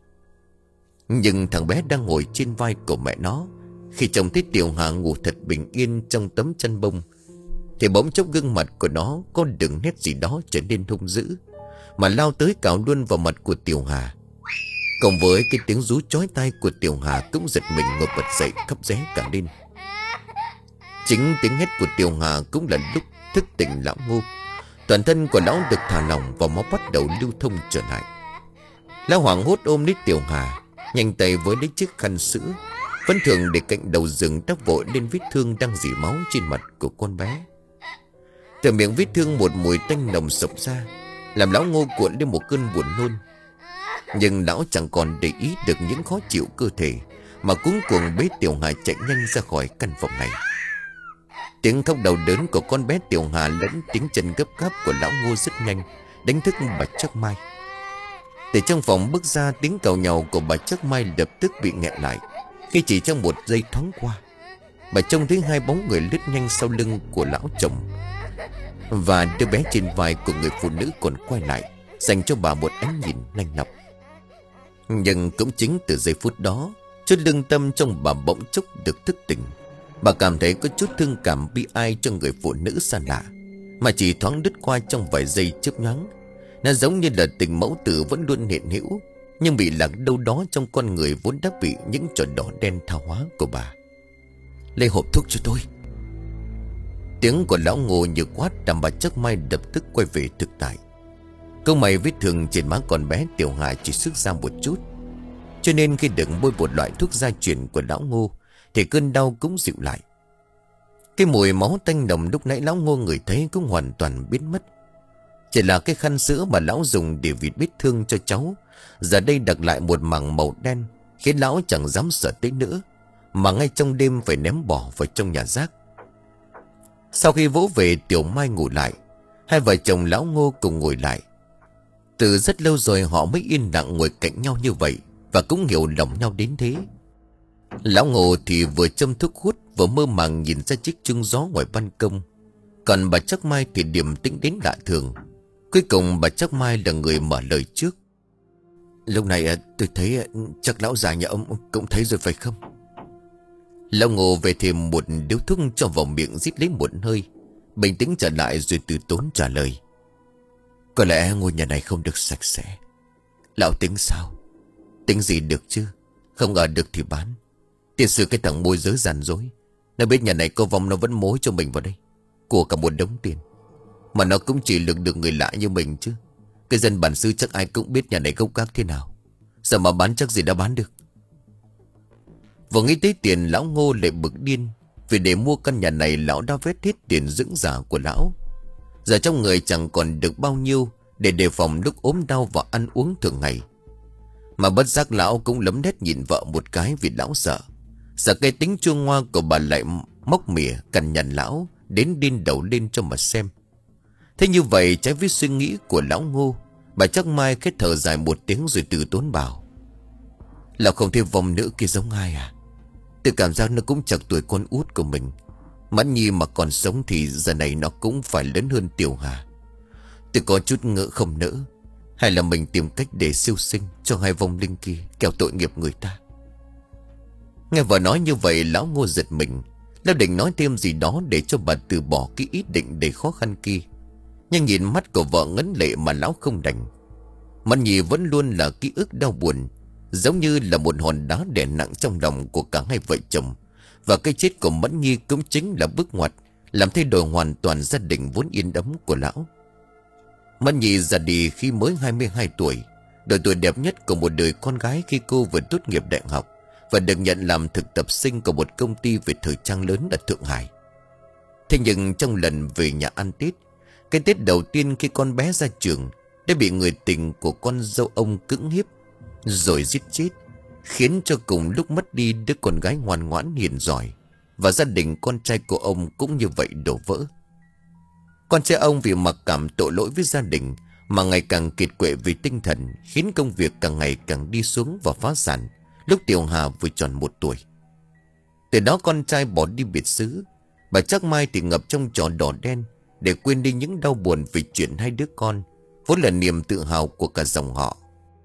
Nhưng thằng bé đang ngồi trên vai của mẹ nó, khi trông thấy Tiểu Hà ngủ thật bình yên trong tấm chăn bông, thì bỗng chốc gương mặt của nó có đường nét gì đó trở nên hung dữ, mà lao tới cào luôn vào mặt của Tiểu Hà. Cộng với cái tiếng rú chói tai của Tiểu Hà cũng giật mình ngồi bật dậy khóc ré cả lên. Chính tiếng hét của Tiểu Hà cũng là lúc thức tỉnh lão Ngô. Toàn thân của lão được thả lỏng và máu bắt đầu lưu thông trở lại. Lão hoảng hốt ôm lấy Tiểu Hà, nhanh tay với lấy chiếc khăn sữa vẫn thường để cạnh đầu giường đắp vội lên vết thương đang rỉ máu trên mặt của con bé. Từ miệng vết thương một mùi tanh nồng sộc ra, làm lão Ngô cuộn lên một cơn buồn nôn. Nhưng lão chẳng còn để ý được những khó chịu cơ thể, mà cuống cuồng bế Tiểu Hà chạy nhanh ra khỏi căn phòng này. Tiếng khóc đau đớn của con bé Tiểu Hà lẫn tiếng chân gấp gáp của lão Ngô rất nhanh đánh thức bà Trắc Mai. Từ trong phòng bước ra, tiếng càu nhàu của bà Trắc Mai lập tức bị nghẹn lại Khi chỉ trong một giây thoáng qua, bà trông thấy hai bóng người lướt nhanh sau lưng của lão chồng, và đứa bé trên vai của người phụ nữ còn quay lại, dành cho bà một ánh nhìn lanh lọc. Nhưng cũng chính từ giây phút đó, chút lương tâm trong bà bỗng chốc được thức tỉnh. Bà cảm thấy có chút thương cảm bi ai cho người phụ nữ xa lạ, mà chỉ thoáng đứt qua trong vài giây chớp nhoáng. Nó giống như là tình mẫu tử vẫn luôn hiện hữu, nhưng bị lạc đâu đó trong con người vốn đã bị những trò đỏ đen tha hóa của bà. Lấy hộp thuốc cho tôi. Tiếng của lão Ngô như quát làm bà Trắc Mai lập tức quay về thực tại. Câu mày vết thương trên má con bé Tiểu Hà chỉ sức ra một chút, cho nên khi được bôi một loại thuốc gia truyền của lão Ngô thì cơn đau cũng dịu lại. Cái mùi máu tanh nồng lúc nãy lão Ngô ngửi thấy cũng hoàn toàn biến mất. Chỉ là cái khăn sữa mà lão dùng để vịt vết thương cho cháu giờ đây đặt lại một mảng màu đen, khiến lão chẳng dám sợ tới nữa, mà ngay trong đêm phải ném bỏ vào trong nhà rác. Sau khi vỗ về Tiểu Mai ngủ lại, hai vợ chồng lão Ngô cùng ngồi lại. Từ rất lâu rồi họ mới yên lặng ngồi cạnh nhau như vậy, và cũng hiểu lòng nhau đến thế. Lão Ngô thì vừa châm thuốc hút, vừa mơ màng nhìn ra chiếc chuông gió ngoài ban công. Còn bà Trắc Mai thì điềm tĩnh đến lạ thường. Cuối cùng bà Trắc Mai là người mở lời trước. Lúc này tôi thấy chắc lão già nhà ông cũng thấy rồi phải không? Lão Ngô về thêm một điếu thuốc cho vào miệng, rít lấy một hơi, bình tĩnh trở lại rồi từ tốn trả lời. Có lẽ ngôi nhà này không được sạch sẽ. Lão tính sao? Tính gì được chứ? Không ở được thì bán. Tiền sử cái thằng môi giới giàn dối, nó biết nhà này có vong nó vẫn mối cho mình vào đây, của cả một đống tiền. Mà nó cũng chỉ lường được người lạ như mình chứ. Cái dân bản xứ chắc ai cũng biết nhà này gốc gác thế nào. Giờ mà bán chắc gì đã bán được. Vừa nghĩ tới tiền, lão Ngô lại bực điên. Vì để mua căn nhà này lão đã vét hết tiền dưỡng giả của lão. Giờ trong người chẳng còn được bao nhiêu để đề phòng lúc ốm đau và ăn uống thường ngày. Mà bất giác lão cũng lấm nét nhìn vợ một cái vì lão sợ. Sợ cái tính chua ngoa của bà lại móc mỉa cằn nhằn lão đến điên đầu lên cho mà xem. Thế như vậy trái với suy nghĩ của lão Ngô, bà Trắc Mai khét thở dài một tiếng rồi từ tốn bảo. Lão không thấy vong nữ kia giống ai à? Tôi cảm giác nó cũng chạc tuổi con út của mình. Mãn Nhi mà còn sống thì giờ này nó cũng phải lớn hơn Tiểu Hà. Tôi có chút ngỡ không nỡ. Hay là mình tìm cách để siêu sinh cho hai vong linh kia, kẻo tội nghiệp người ta. Nghe vợ nói như vậy, lão Ngô giật mình. Lão định nói thêm gì đó để cho bà từ bỏ cái ý định đầy khó khăn kia, nhưng nhìn mắt của vợ ngấn lệ mà lão không đành. Mãn Nhi vẫn luôn là ký ức đau buồn, giống như là một hòn đá đè nặng trong lòng của cả hai vợ chồng. Và cái chết của Mãn Nhi cũng chính là bước ngoặt làm thay đổi hoàn toàn gia đình vốn yên ấm của lão. Mãn Nhi ra đi khi mới hai mươi hai tuổi, độ tuổi đẹp nhất của một đời con gái khi cô vừa tốt nghiệp đại học và được nhận làm thực tập sinh của một công ty về thời trang lớn ở Thượng Hải. Thế nhưng trong lần về nhà ăn Tết, cái Tết đầu tiên khi con bé ra trường, đã bị người tình của con dâu ông cưỡng hiếp rồi giết chết, khiến cho cùng lúc mất đi đứa con gái ngoan ngoãn hiền giỏi, và gia đình con trai của ông cũng như vậy đổ vỡ. Con trai ông vì mặc cảm tội lỗi với gia đình mà ngày càng kiệt quệ vì tinh thần, khiến công việc càng ngày càng đi xuống và phá sản lúc Tiểu Hà vừa tròn một tuổi. Từ đó con trai bỏ đi biệt xứ. Bà Trắc Mai thì ngập trong trò đỏ đen để quên đi những đau buồn vì chuyện hai đứa con, vốn là niềm tự hào của cả dòng họ.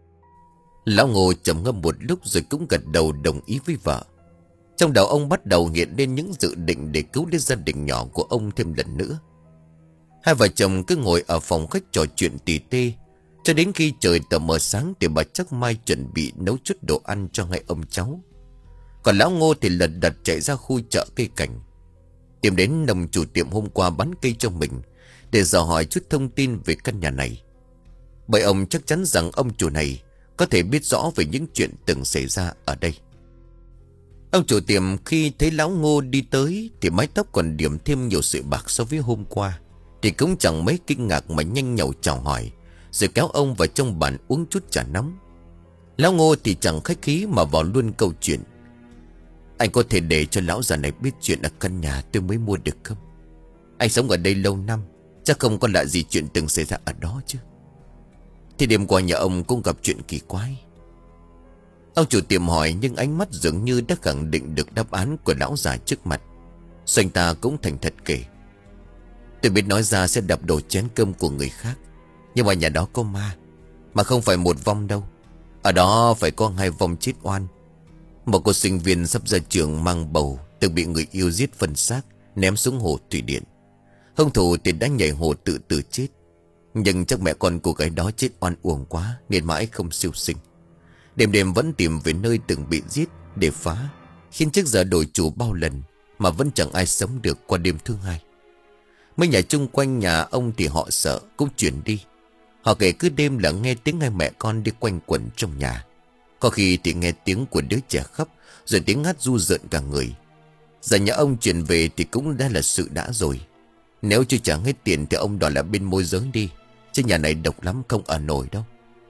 Lão Ngô trầm ngâm một lúc rồi cũng gật đầu đồng ý với vợ. Trong đầu ông bắt đầu hiện lên những dự định để cứu lấy gia đình nhỏ của ông thêm lần nữa. Hai vợ chồng cứ ngồi ở phòng khách trò chuyện tỉ tê cho đến khi trời tờ mờ sáng thì bà Trắc Mai chuẩn bị nấu chút đồ ăn cho hai ông cháu. Còn lão Ngô thì lật đật chạy ra khu chợ cây cảnh, tìm đến ông chủ tiệm hôm qua bán cây cho mình để dò hỏi chút thông tin về căn nhà này. Bởi ông chắc chắn rằng ông chủ này có thể biết rõ về những chuyện từng xảy ra ở đây. Ông chủ tiệm khi thấy lão Ngô đi tới thì mái tóc còn điểm thêm nhiều sợi bạc so với hôm qua, thì cũng chẳng mấy kinh ngạc mà nhanh nhậu chào hỏi, rồi kéo ông vào trong bàn uống chút trà nóng. Lão Ngô thì chẳng khách khí mà vào luôn câu chuyện. Anh có thể để cho lão già này biết chuyện ở căn nhà tôi mới mua được không? Anh sống ở đây lâu năm, chắc không có lạ gì chuyện từng xảy ra ở đó chứ. Thì đêm qua nhà ông cũng gặp chuyện kỳ quái. Ông chủ tiệm hỏi, nhưng ánh mắt dường như đã khẳng định được đáp án của lão già trước mặt. Rồi anh ta cũng thành thật kể: Tôi biết nói ra sẽ đập đổ chén cơm của người khác, nhưng mà nhà đó có ma. Mà không phải một vong đâu. Ở đó phải có hai vong chết oan. Một cô sinh viên sắp ra trường mang bầu, từng bị người yêu giết phân xác, ném xuống hồ thủy điện. Hung thủ thì đã nhảy hồ tự tử chết. Nhưng chắc mẹ con cô gái đó chết oan uổng quá, nên mãi không siêu sinh. Đêm đêm vẫn tìm về nơi từng bị giết để phá, khiến trước giờ đổi chủ bao lần mà vẫn chẳng ai sống được qua đêm thứ hai. Mấy nhà chung quanh nhà ông thì họ sợ cũng chuyển đi. Họ kể cứ đêm là nghe tiếng hai mẹ con đi quanh quẩn trong nhà. Có khi thì nghe tiếng của đứa trẻ khóc, rồi tiếng hát ru rợn cả người. Giờ nhà ông chuyển về thì cũng đã là sự đã rồi. Nếu chưa trả hết tiền thì ông đòi là bên môi giới đi, chứ nhà này độc lắm, không ở nổi đâu.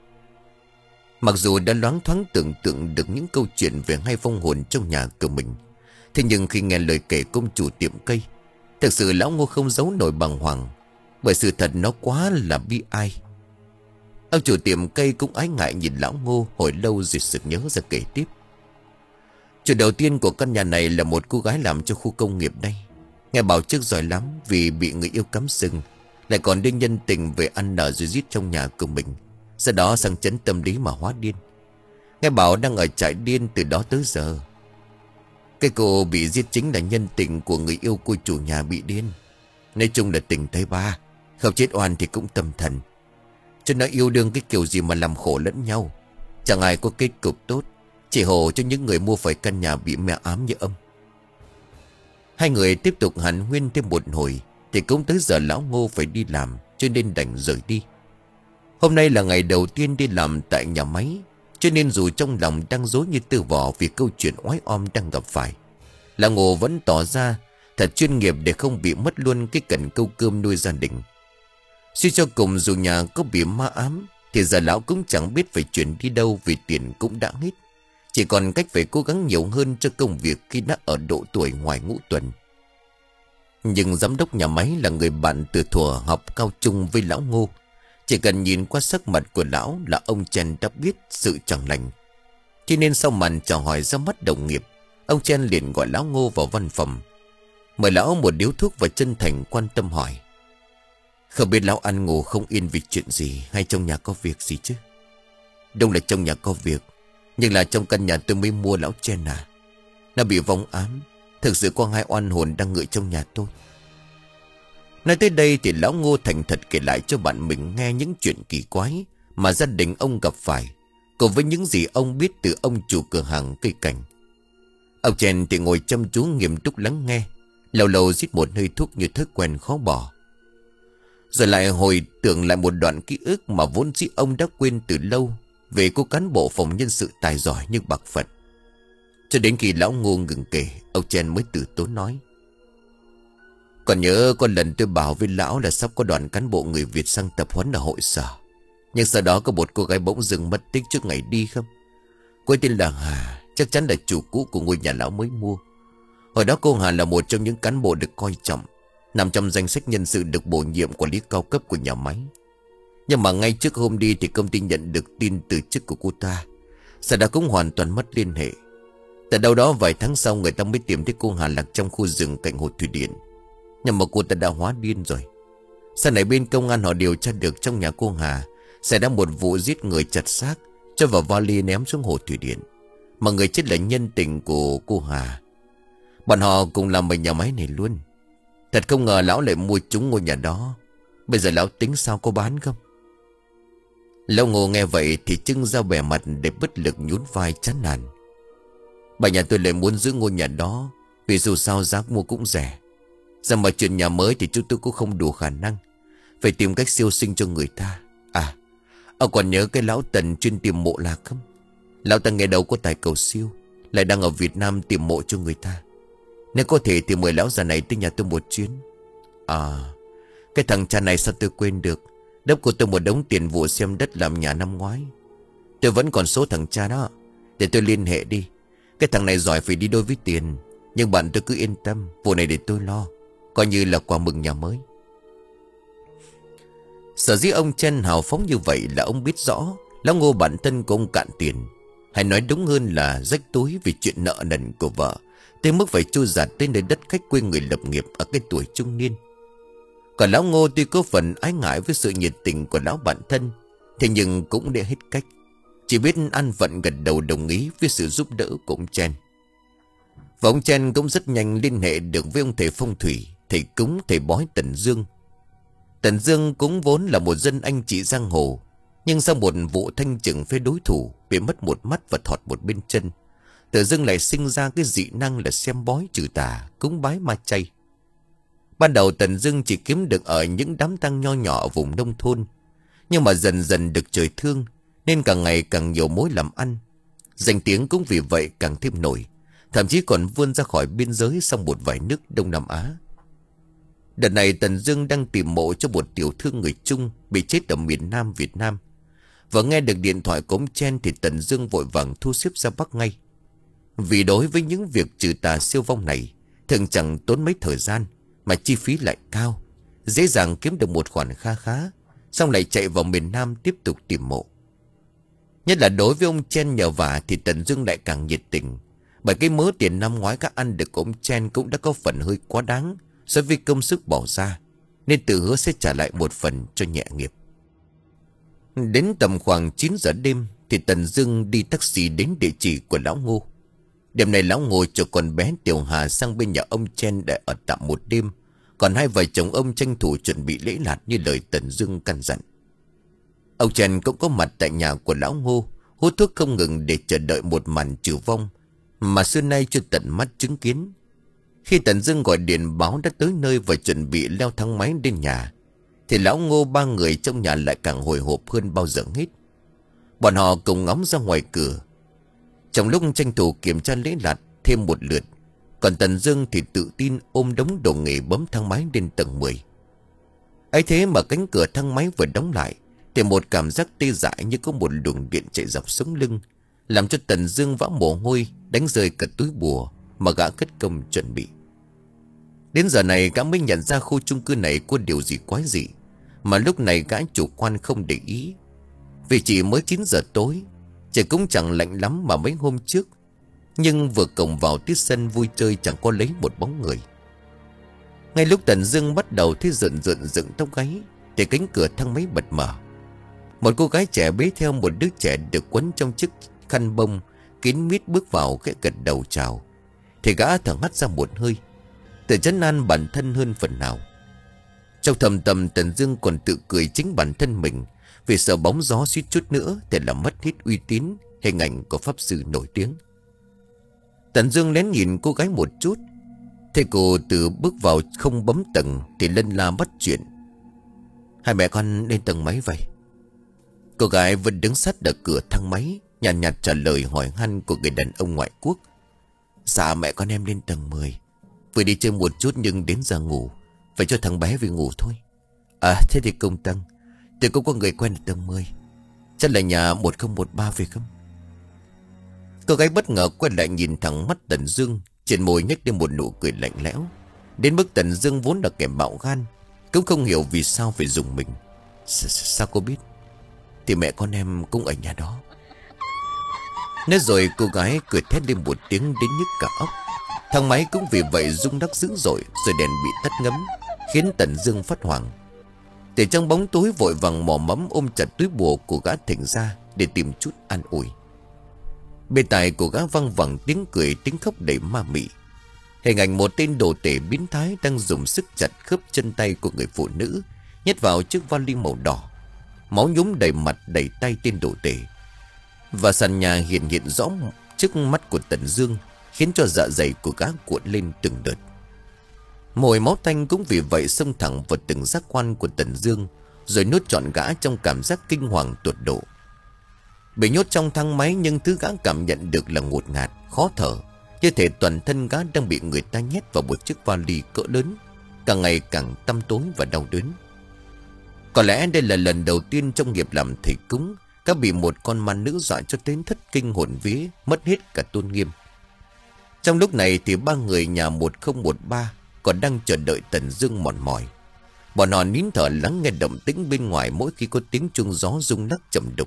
Mặc dù đã loáng thoáng tưởng tượng được những câu chuyện về hai vong hồn trong nhà của mình, thế nhưng khi nghe lời kể công chủ tiệm cây, thực sự lão Ngô không giấu nổi bàng hoàng. Bởi sự thật nó quá là bi ai. Ông chủ tiệm cây cũng ái ngại nhìn lão Ngô hồi lâu, rồi sực nhớ ra kể tiếp. Chủ đầu tiên của căn nhà này là một cô gái làm cho khu công nghiệp đây. Nghe bảo trước giỏi lắm, vì bị người yêu cắm sừng, lại còn đưa nhân tình về ăn nở rồi giết trong nhà của mình. Sau đó sang chấn tâm lý mà hóa điên. Nghe bảo đang ở trại điên từ đó tới giờ. Cái cô bị giết chính là nhân tình của người yêu cô chủ nhà bị điên. Nói chung là tình thấy ba, không chết oan thì cũng tâm thần. Cho nó yêu đương cái kiểu gì mà làm khổ lẫn nhau. Chẳng ai có kết cục tốt, chỉ hồ cho những người mua phải căn nhà bị mẹ ám như ông. Hai người tiếp tục hàn huyên thêm một hồi thì cũng tới giờ lão Ngô phải đi làm, cho nên đành rời đi. Hôm nay là ngày đầu tiên đi làm tại nhà máy, cho nên dù trong lòng đang rối như tơ vò vì câu chuyện oái om đang gặp phải, lão Ngô vẫn tỏ ra thật chuyên nghiệp để không bị mất luôn cái cần câu cơm nuôi gia đình. Suy cho cùng, dù nhà có bị ma ám thì giờ lão cũng chẳng biết phải chuyển đi đâu, vì tiền cũng đã hết. Chỉ còn cách phải cố gắng nhiều hơn cho công việc khi đã ở độ tuổi ngoài ngũ tuần. Nhưng giám đốc nhà máy là người bạn từ thuở học cao trung với lão Ngô. Chỉ cần nhìn qua sắc mặt của lão là ông Chen đã biết sự chẳng lành. Cho nên sau màn chào hỏi ra mắt đồng nghiệp, ông Chen liền gọi lão Ngô vào văn phòng, mời lão một điếu thuốc và chân thành quan tâm hỏi: Không biết lão ăn ngủ không yên vì chuyện gì, hay trong nhà có việc gì chứ? Đúng là trong nhà có việc, nhưng là trong căn nhà tôi mới mua lão Chen à. Nó bị vong ám. Thực sự có hai oan hồn đang ngự trong nhà tôi. Nói tới đây thì lão Ngô thành thật kể lại cho bạn mình nghe những chuyện kỳ quái mà gia đình ông gặp phải, cùng với những gì ông biết từ ông chủ cửa hàng cây cảnh. Ông Chen thì ngồi chăm chú nghiêm túc lắng nghe, lâu lâu rít một hơi thuốc như thói quen khó bỏ. Rồi lại hồi tưởng lại một đoạn ký ức mà vốn dĩ ông đã quên từ lâu, về cô cán bộ phòng nhân sự tài giỏi như bạc phận. Cho đến khi lão Ngô ngừng kể, ông Chen mới từ tốn nói: Còn nhớ có lần tôi bảo với lão là sắp có đoàn cán bộ người Việt sang tập huấn ở hội sở, nhưng sau đó có một cô gái bỗng dưng mất tích trước ngày đi không? Cô ấy tên là Hà, chắc chắn là chủ cũ của ngôi nhà lão mới mua. Hồi đó cô Hà là một trong những cán bộ được coi trọng, nằm trong danh sách nhân sự được bổ nhiệm quản lý cao cấp của nhà máy. Nhưng mà ngay trước hôm đi thì công ty nhận được tin từ chức của cô ta, sau đó cũng hoàn toàn mất liên hệ. Tại đâu đó vài tháng sau, người ta mới tìm thấy cô Hà lạc trong khu rừng cạnh hồ thủy điện. Nhưng mà cô ta đã hóa điên rồi. Sau này bên công an họ điều tra được trong nhà cô Hà xảy ra một vụ giết người chặt xác, cho vào vali ném xuống hồ thủy điện, mà người chết là nhân tình của cô Hà. Bọn họ cùng làm ở nhà máy này luôn. Thật không ngờ lão lại mua trúng ngôi nhà đó. Bây giờ lão tính sao, có bán không? Lão Ngô nghe vậy thì trưng ra vẻ mặt để bất lực, nhún vai chán nản. Bà nhà tôi lại muốn giữ ngôi nhà đó, vì dù sao giá mua cũng rẻ. Giờ mà chuyện nhà mới thì chúng tôi cũng không đủ khả năng, phải tìm cách siêu sinh cho người ta. À, ông còn nhớ cái lão Tần chuyên tìm mộ lạc không? Lão ta nghe đâu có tài cầu siêu, lại đang ở Việt Nam tìm mộ cho người ta. Nếu có thể thì mời lão già này tới nhà tôi một chuyến. À, cái thằng cha này sao tôi quên được. Đắp của tôi một đống tiền vụ xem đất làm nhà năm ngoái. Tôi vẫn còn số thằng cha đó, để tôi liên hệ đi. Cái thằng này giỏi phải đi đôi với tiền. Nhưng bạn tôi cứ yên tâm, vụ này để tôi lo, coi như là quà mừng nhà mới. Sở dĩ ông Chen hào phóng như vậy là ông biết rõ lão Ngô bản thân của ông cạn tiền. Hay nói đúng hơn là rách túi vì chuyện nợ nần của vợ, tới mức phải trôi dạt tới nơi đất khách quê người lập nghiệp ở cái tuổi trung niên. Còn lão Ngô tuy có phần ái ngại với sự nhiệt tình của lão bạn thân, thế nhưng cũng để hết cách, chỉ biết ăn vận gật đầu đồng ý với sự giúp đỡ của ông Chen. Và ông Chen cũng rất nhanh liên hệ được với ông thầy phong thủy, thầy cúng, thầy bói Tần Dương. Tần Dương cũng vốn là một dân anh chị giang hồ, nhưng sau một vụ thanh trừng với đối thủ, bị mất một mắt và thọt một bên chân, tự dưng lại sinh ra cái dị năng là xem bói trừ tà, cúng bái ma chay. Ban đầu Tần Dương chỉ kiếm được ở những đám tang nho nhỏ ở vùng nông thôn, nhưng mà dần dần được trời thương nên càng ngày càng nhiều mối làm ăn. Danh tiếng cũng vì vậy càng thêm nổi, thậm chí còn vươn ra khỏi biên giới sang một vài nước Đông Nam Á. Đợt này Tần Dương đang tìm mộ cho một tiểu thương người Trung bị chết ở miền Nam Việt Nam. Và nghe được điện thoại của ông Chen thì Tần Dương vội vàng thu xếp ra Bắc ngay. Vì đối với những việc trừ tà siêu vong này thường chẳng tốn mấy thời gian, mà chi phí lại cao, dễ dàng kiếm được một khoản kha khá, xong lại chạy vào miền Nam tiếp tục tìm mộ. Nhất là đối với ông Chen nhờ vả thì Tần Dương lại càng nhiệt tình, bởi cái mớ tiền năm ngoái các ăn được của ông Chen cũng đã có phần hơi quá đáng so với công sức bỏ ra, nên tự hứa sẽ trả lại một phần cho nhẹ nghiệp. Đến tầm khoảng chín giờ đêm thì Tần Dương đi taxi đến địa chỉ của lão Ngô. Đêm này lão Ngô cho con bé Tiểu Hà sang bên nhà ông Chen để ở tạm một đêm, còn hai vợ chồng ông tranh thủ chuẩn bị lễ lạt như lời Tần Dương căn dặn. Ông Chen cũng có mặt tại nhà của lão Ngô, hút thuốc không ngừng để chờ đợi một màn trừ vong mà xưa nay chưa tận mắt chứng kiến. Khi Tần Dương gọi điện báo đã tới nơi và chuẩn bị leo thang máy đến nhà, thì lão Ngô ba người trong nhà lại càng hồi hộp hơn bao giờ hết. Bọn họ cùng ngóng ra ngoài cửa, trong lúc tranh thủ kiểm tra lễ lạt thêm một lượt, còn Tần Dương thì tự tin ôm đống đồ nghề bấm thang máy lên tầng mười. Ấy thế mà cánh cửa thang máy vừa đóng lại thì một cảm giác tê dại như có một luồng điện chạy dọc sống lưng, làm cho Tần Dương vã mồ hôi, đánh rơi cả túi bùa mà gã cất công chuẩn bị. Đến giờ này gã mới nhận ra khu chung cư này có điều gì quái dị, mà lúc này gã chủ quan không để ý. Vì chỉ mới chín giờ tối, trời cũng chẳng lạnh lắm mà mấy hôm trước, nhưng vừa cổng vào tiết sân vui chơi chẳng có lấy một bóng người. Ngay lúc Tần Dương bắt đầu thấy rợn rợn dựng tóc gáy thì cánh cửa thang máy bật mở. Một cô gái trẻ bế theo một đứa trẻ được quấn trong chiếc khăn bông kín mít bước vào, cái gật đầu chào. Thì gã thở hắt ra một hơi, tự trấn an bản thân hơn phần nào. Trong thầm tâm Tần Dương còn tự cười chính bản thân mình, vì sợ bóng gió suýt chút nữa thì làm mất hết uy tín, hình ảnh của pháp sư nổi tiếng. Tần Dương lén nhìn cô gái một chút, thấy cô từ bước vào không bấm tầng thì lân la bắt chuyện. Hai mẹ con lên tầng mấy vậy? Cô gái vẫn đứng sát ở cửa thang máy, nhàn nhạt, nhạt trả lời hỏi han của người đàn ông ngoại quốc. Dạ mẹ con em lên tầng mười, vừa đi chơi một chút nhưng đến giờ ngủ, phải cho thằng bé về ngủ thôi. À thế thì công tăng, tôi cũng có người quen ở tầng mười, chắc là nhà một không một ba phải không? Cô gái bất ngờ quay lại nhìn thẳng mắt Tần Dương, trên môi nhếch lên một nụ cười lạnh lẽo, đến mức Tần Dương vốn là kẻ bạo gan cũng không hiểu vì sao phải dùng mình. Sao cô biết? Thì mẹ con em cũng ở nhà đó. Nói rồi cô gái cười thét lên một tiếng đến nhức cả óc. Thang máy cũng vì vậy rung lắc dữ dội, rồi đèn bị tắt ngấm, khiến Tần Dương phát hoảng. Từ trong bóng tối vội vàng mò mẫm ôm chặt túi bùa của gã thỉnh ra để tìm chút an ủi. Bên tai của gã văng vẳng tiếng cười, tiếng khóc đầy ma mị. Hình ảnh một tên đồ tể biến thái đang dùng sức chặt khớp chân tay của người phụ nữ, nhét vào chiếc vali màu đỏ. Máu nhúm đầy mặt đầy tay tên đồ tể. Và sàn nhà hiện hiện rõ trước mắt của Tần Dương, khiến cho dạ dày của gã cuộn lên từng đợt. Mùi máu tanh cũng vì vậy xông thẳng vào từng giác quan của Tần Dương, rồi nuốt trọn gã trong cảm giác kinh hoàng tột độ. Bị nhốt trong thang máy nhưng thứ gã cảm nhận được là ngột ngạt, khó thở, như thể toàn thân gã đang bị người ta nhét vào một chiếc vali cỡ lớn, càng ngày càng tăm tối và đau đớn. Có lẽ đây là lần đầu tiên trong nghiệp làm thầy cúng, gã bị một con ma nữ dọa cho đến thất kinh hồn vía, mất hết cả tôn nghiêm. Trong lúc này thì ba người nhà một không một ba còn đang chờ đợi Tần Dương mòn mỏi. Bọn họ nín thở lắng nghe động tĩnh bên ngoài mỗi khi có tiếng chuông gió rung lắc trầm đục,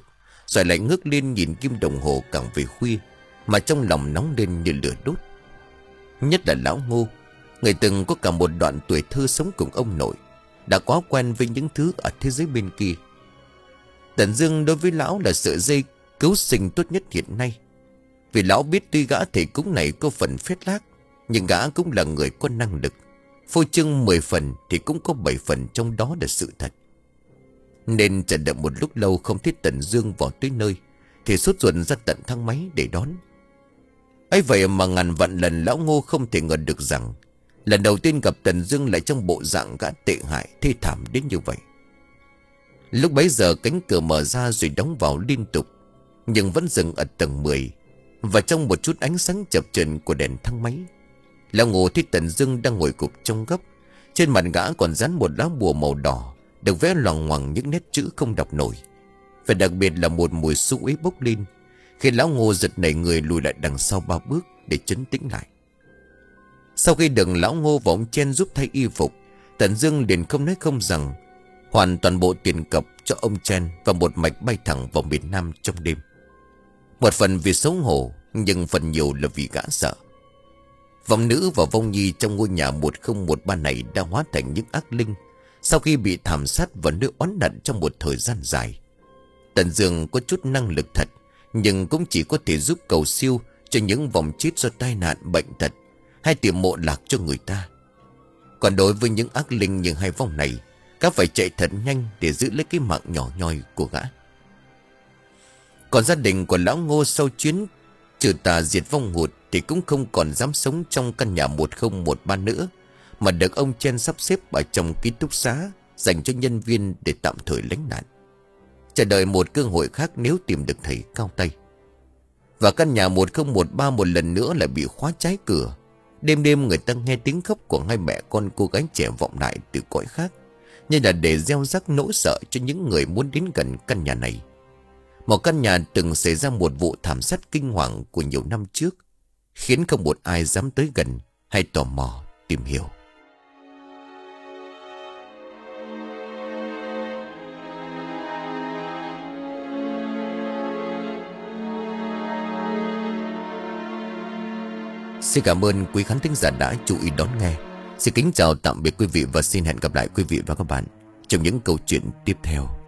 Rồi lại ngước lên nhìn kim đồng hồ càng về khuya, mà trong lòng nóng lên như lửa đốt. Nhất là lão Ngô, người từng có cả một đoạn tuổi thơ sống cùng ông nội, đã quá quen với những thứ ở thế giới bên kia. Tần Dương đối với lão là sợi dây cứu sinh tốt nhất hiện nay. Vì lão biết tuy gã thầy cúng này có phần phết lác, nhưng gã cũng là người có năng lực. Phô trương mười phần thì cũng có bảy phần trong đó là sự thật. Nên chờ đợi một lúc lâu không thấy Tần Dương vào tới nơi, thì sốt ruột ra tận thang máy để đón. ấy vậy mà ngàn vạn lần lão Ngô không thể ngờ được rằng lần đầu tiên gặp Tần Dương lại trong bộ dạng gã tệ hại thê thảm đến như vậy. Lúc bấy giờ cánh cửa mở ra rồi đóng vào liên tục, nhưng vẫn dừng ở tầng mười. Và trong một chút ánh sáng chập chờn của đèn thang máy, lão Ngô thấy Tần Dương đang ngồi gục trong góc. Trên mặt gã còn dán một lá bùa màu đỏ, được vẽ loằng ngoằng những nét chữ không đọc nổi. Và đặc biệt là một mùi xú uế bốc lên, khiến lão Ngô giật nảy người lùi lại đằng sau ba bước để trấn tĩnh lại. Sau khi được lão Ngô và ông Chen giúp thay y phục, Tần Dương liền không nói không rằng hoàn toàn bộ tiền cọc cho ông Chen và một mạch bay thẳng vào miền Nam trong đêm. Một phần vì xấu hổ, nhưng phần nhiều là vì gã sợ. Vong nữ và vong nhi trong ngôi nhà một không một ba này đã hóa thành những ác linh sau khi bị thảm sát và nơi oán hận trong một thời gian dài. Tần Dương có chút năng lực thật, nhưng cũng chỉ có thể giúp cầu siêu cho những vong chết do tai nạn, bệnh tật hay tìm mộ lạc cho người ta. Còn đối với những ác linh như hai vong này, các phải chạy thật nhanh để giữ lấy cái mạng nhỏ nhoi của gã. Còn gia đình của lão Ngô sau chuyến trừ tà diệt vong hụt thì cũng không còn dám sống trong căn nhà một không một ba nữa, mà được ông Chen sắp xếp ở trong ký túc xá dành cho nhân viên để tạm thời lánh nạn, chờ đợi một cơ hội khác nếu tìm được thầy cao tay. Và căn nhà một không một ba một lần nữa lại bị khóa trái cửa. Đêm đêm người ta nghe tiếng khóc của hai mẹ con cô gái trẻ vọng lại từ cõi khác, như là để gieo rắc nỗi sợ cho những người muốn đến gần căn nhà này. Một căn nhà từng xảy ra một vụ thảm sát kinh hoàng của nhiều năm trước, khiến không một ai dám tới gần hay tò mò tìm hiểu. Xin cảm ơn quý khán thính giả đã chú ý đón nghe. Xin kính chào tạm biệt quý vị và xin hẹn gặp lại quý vị và các bạn trong những câu chuyện tiếp theo.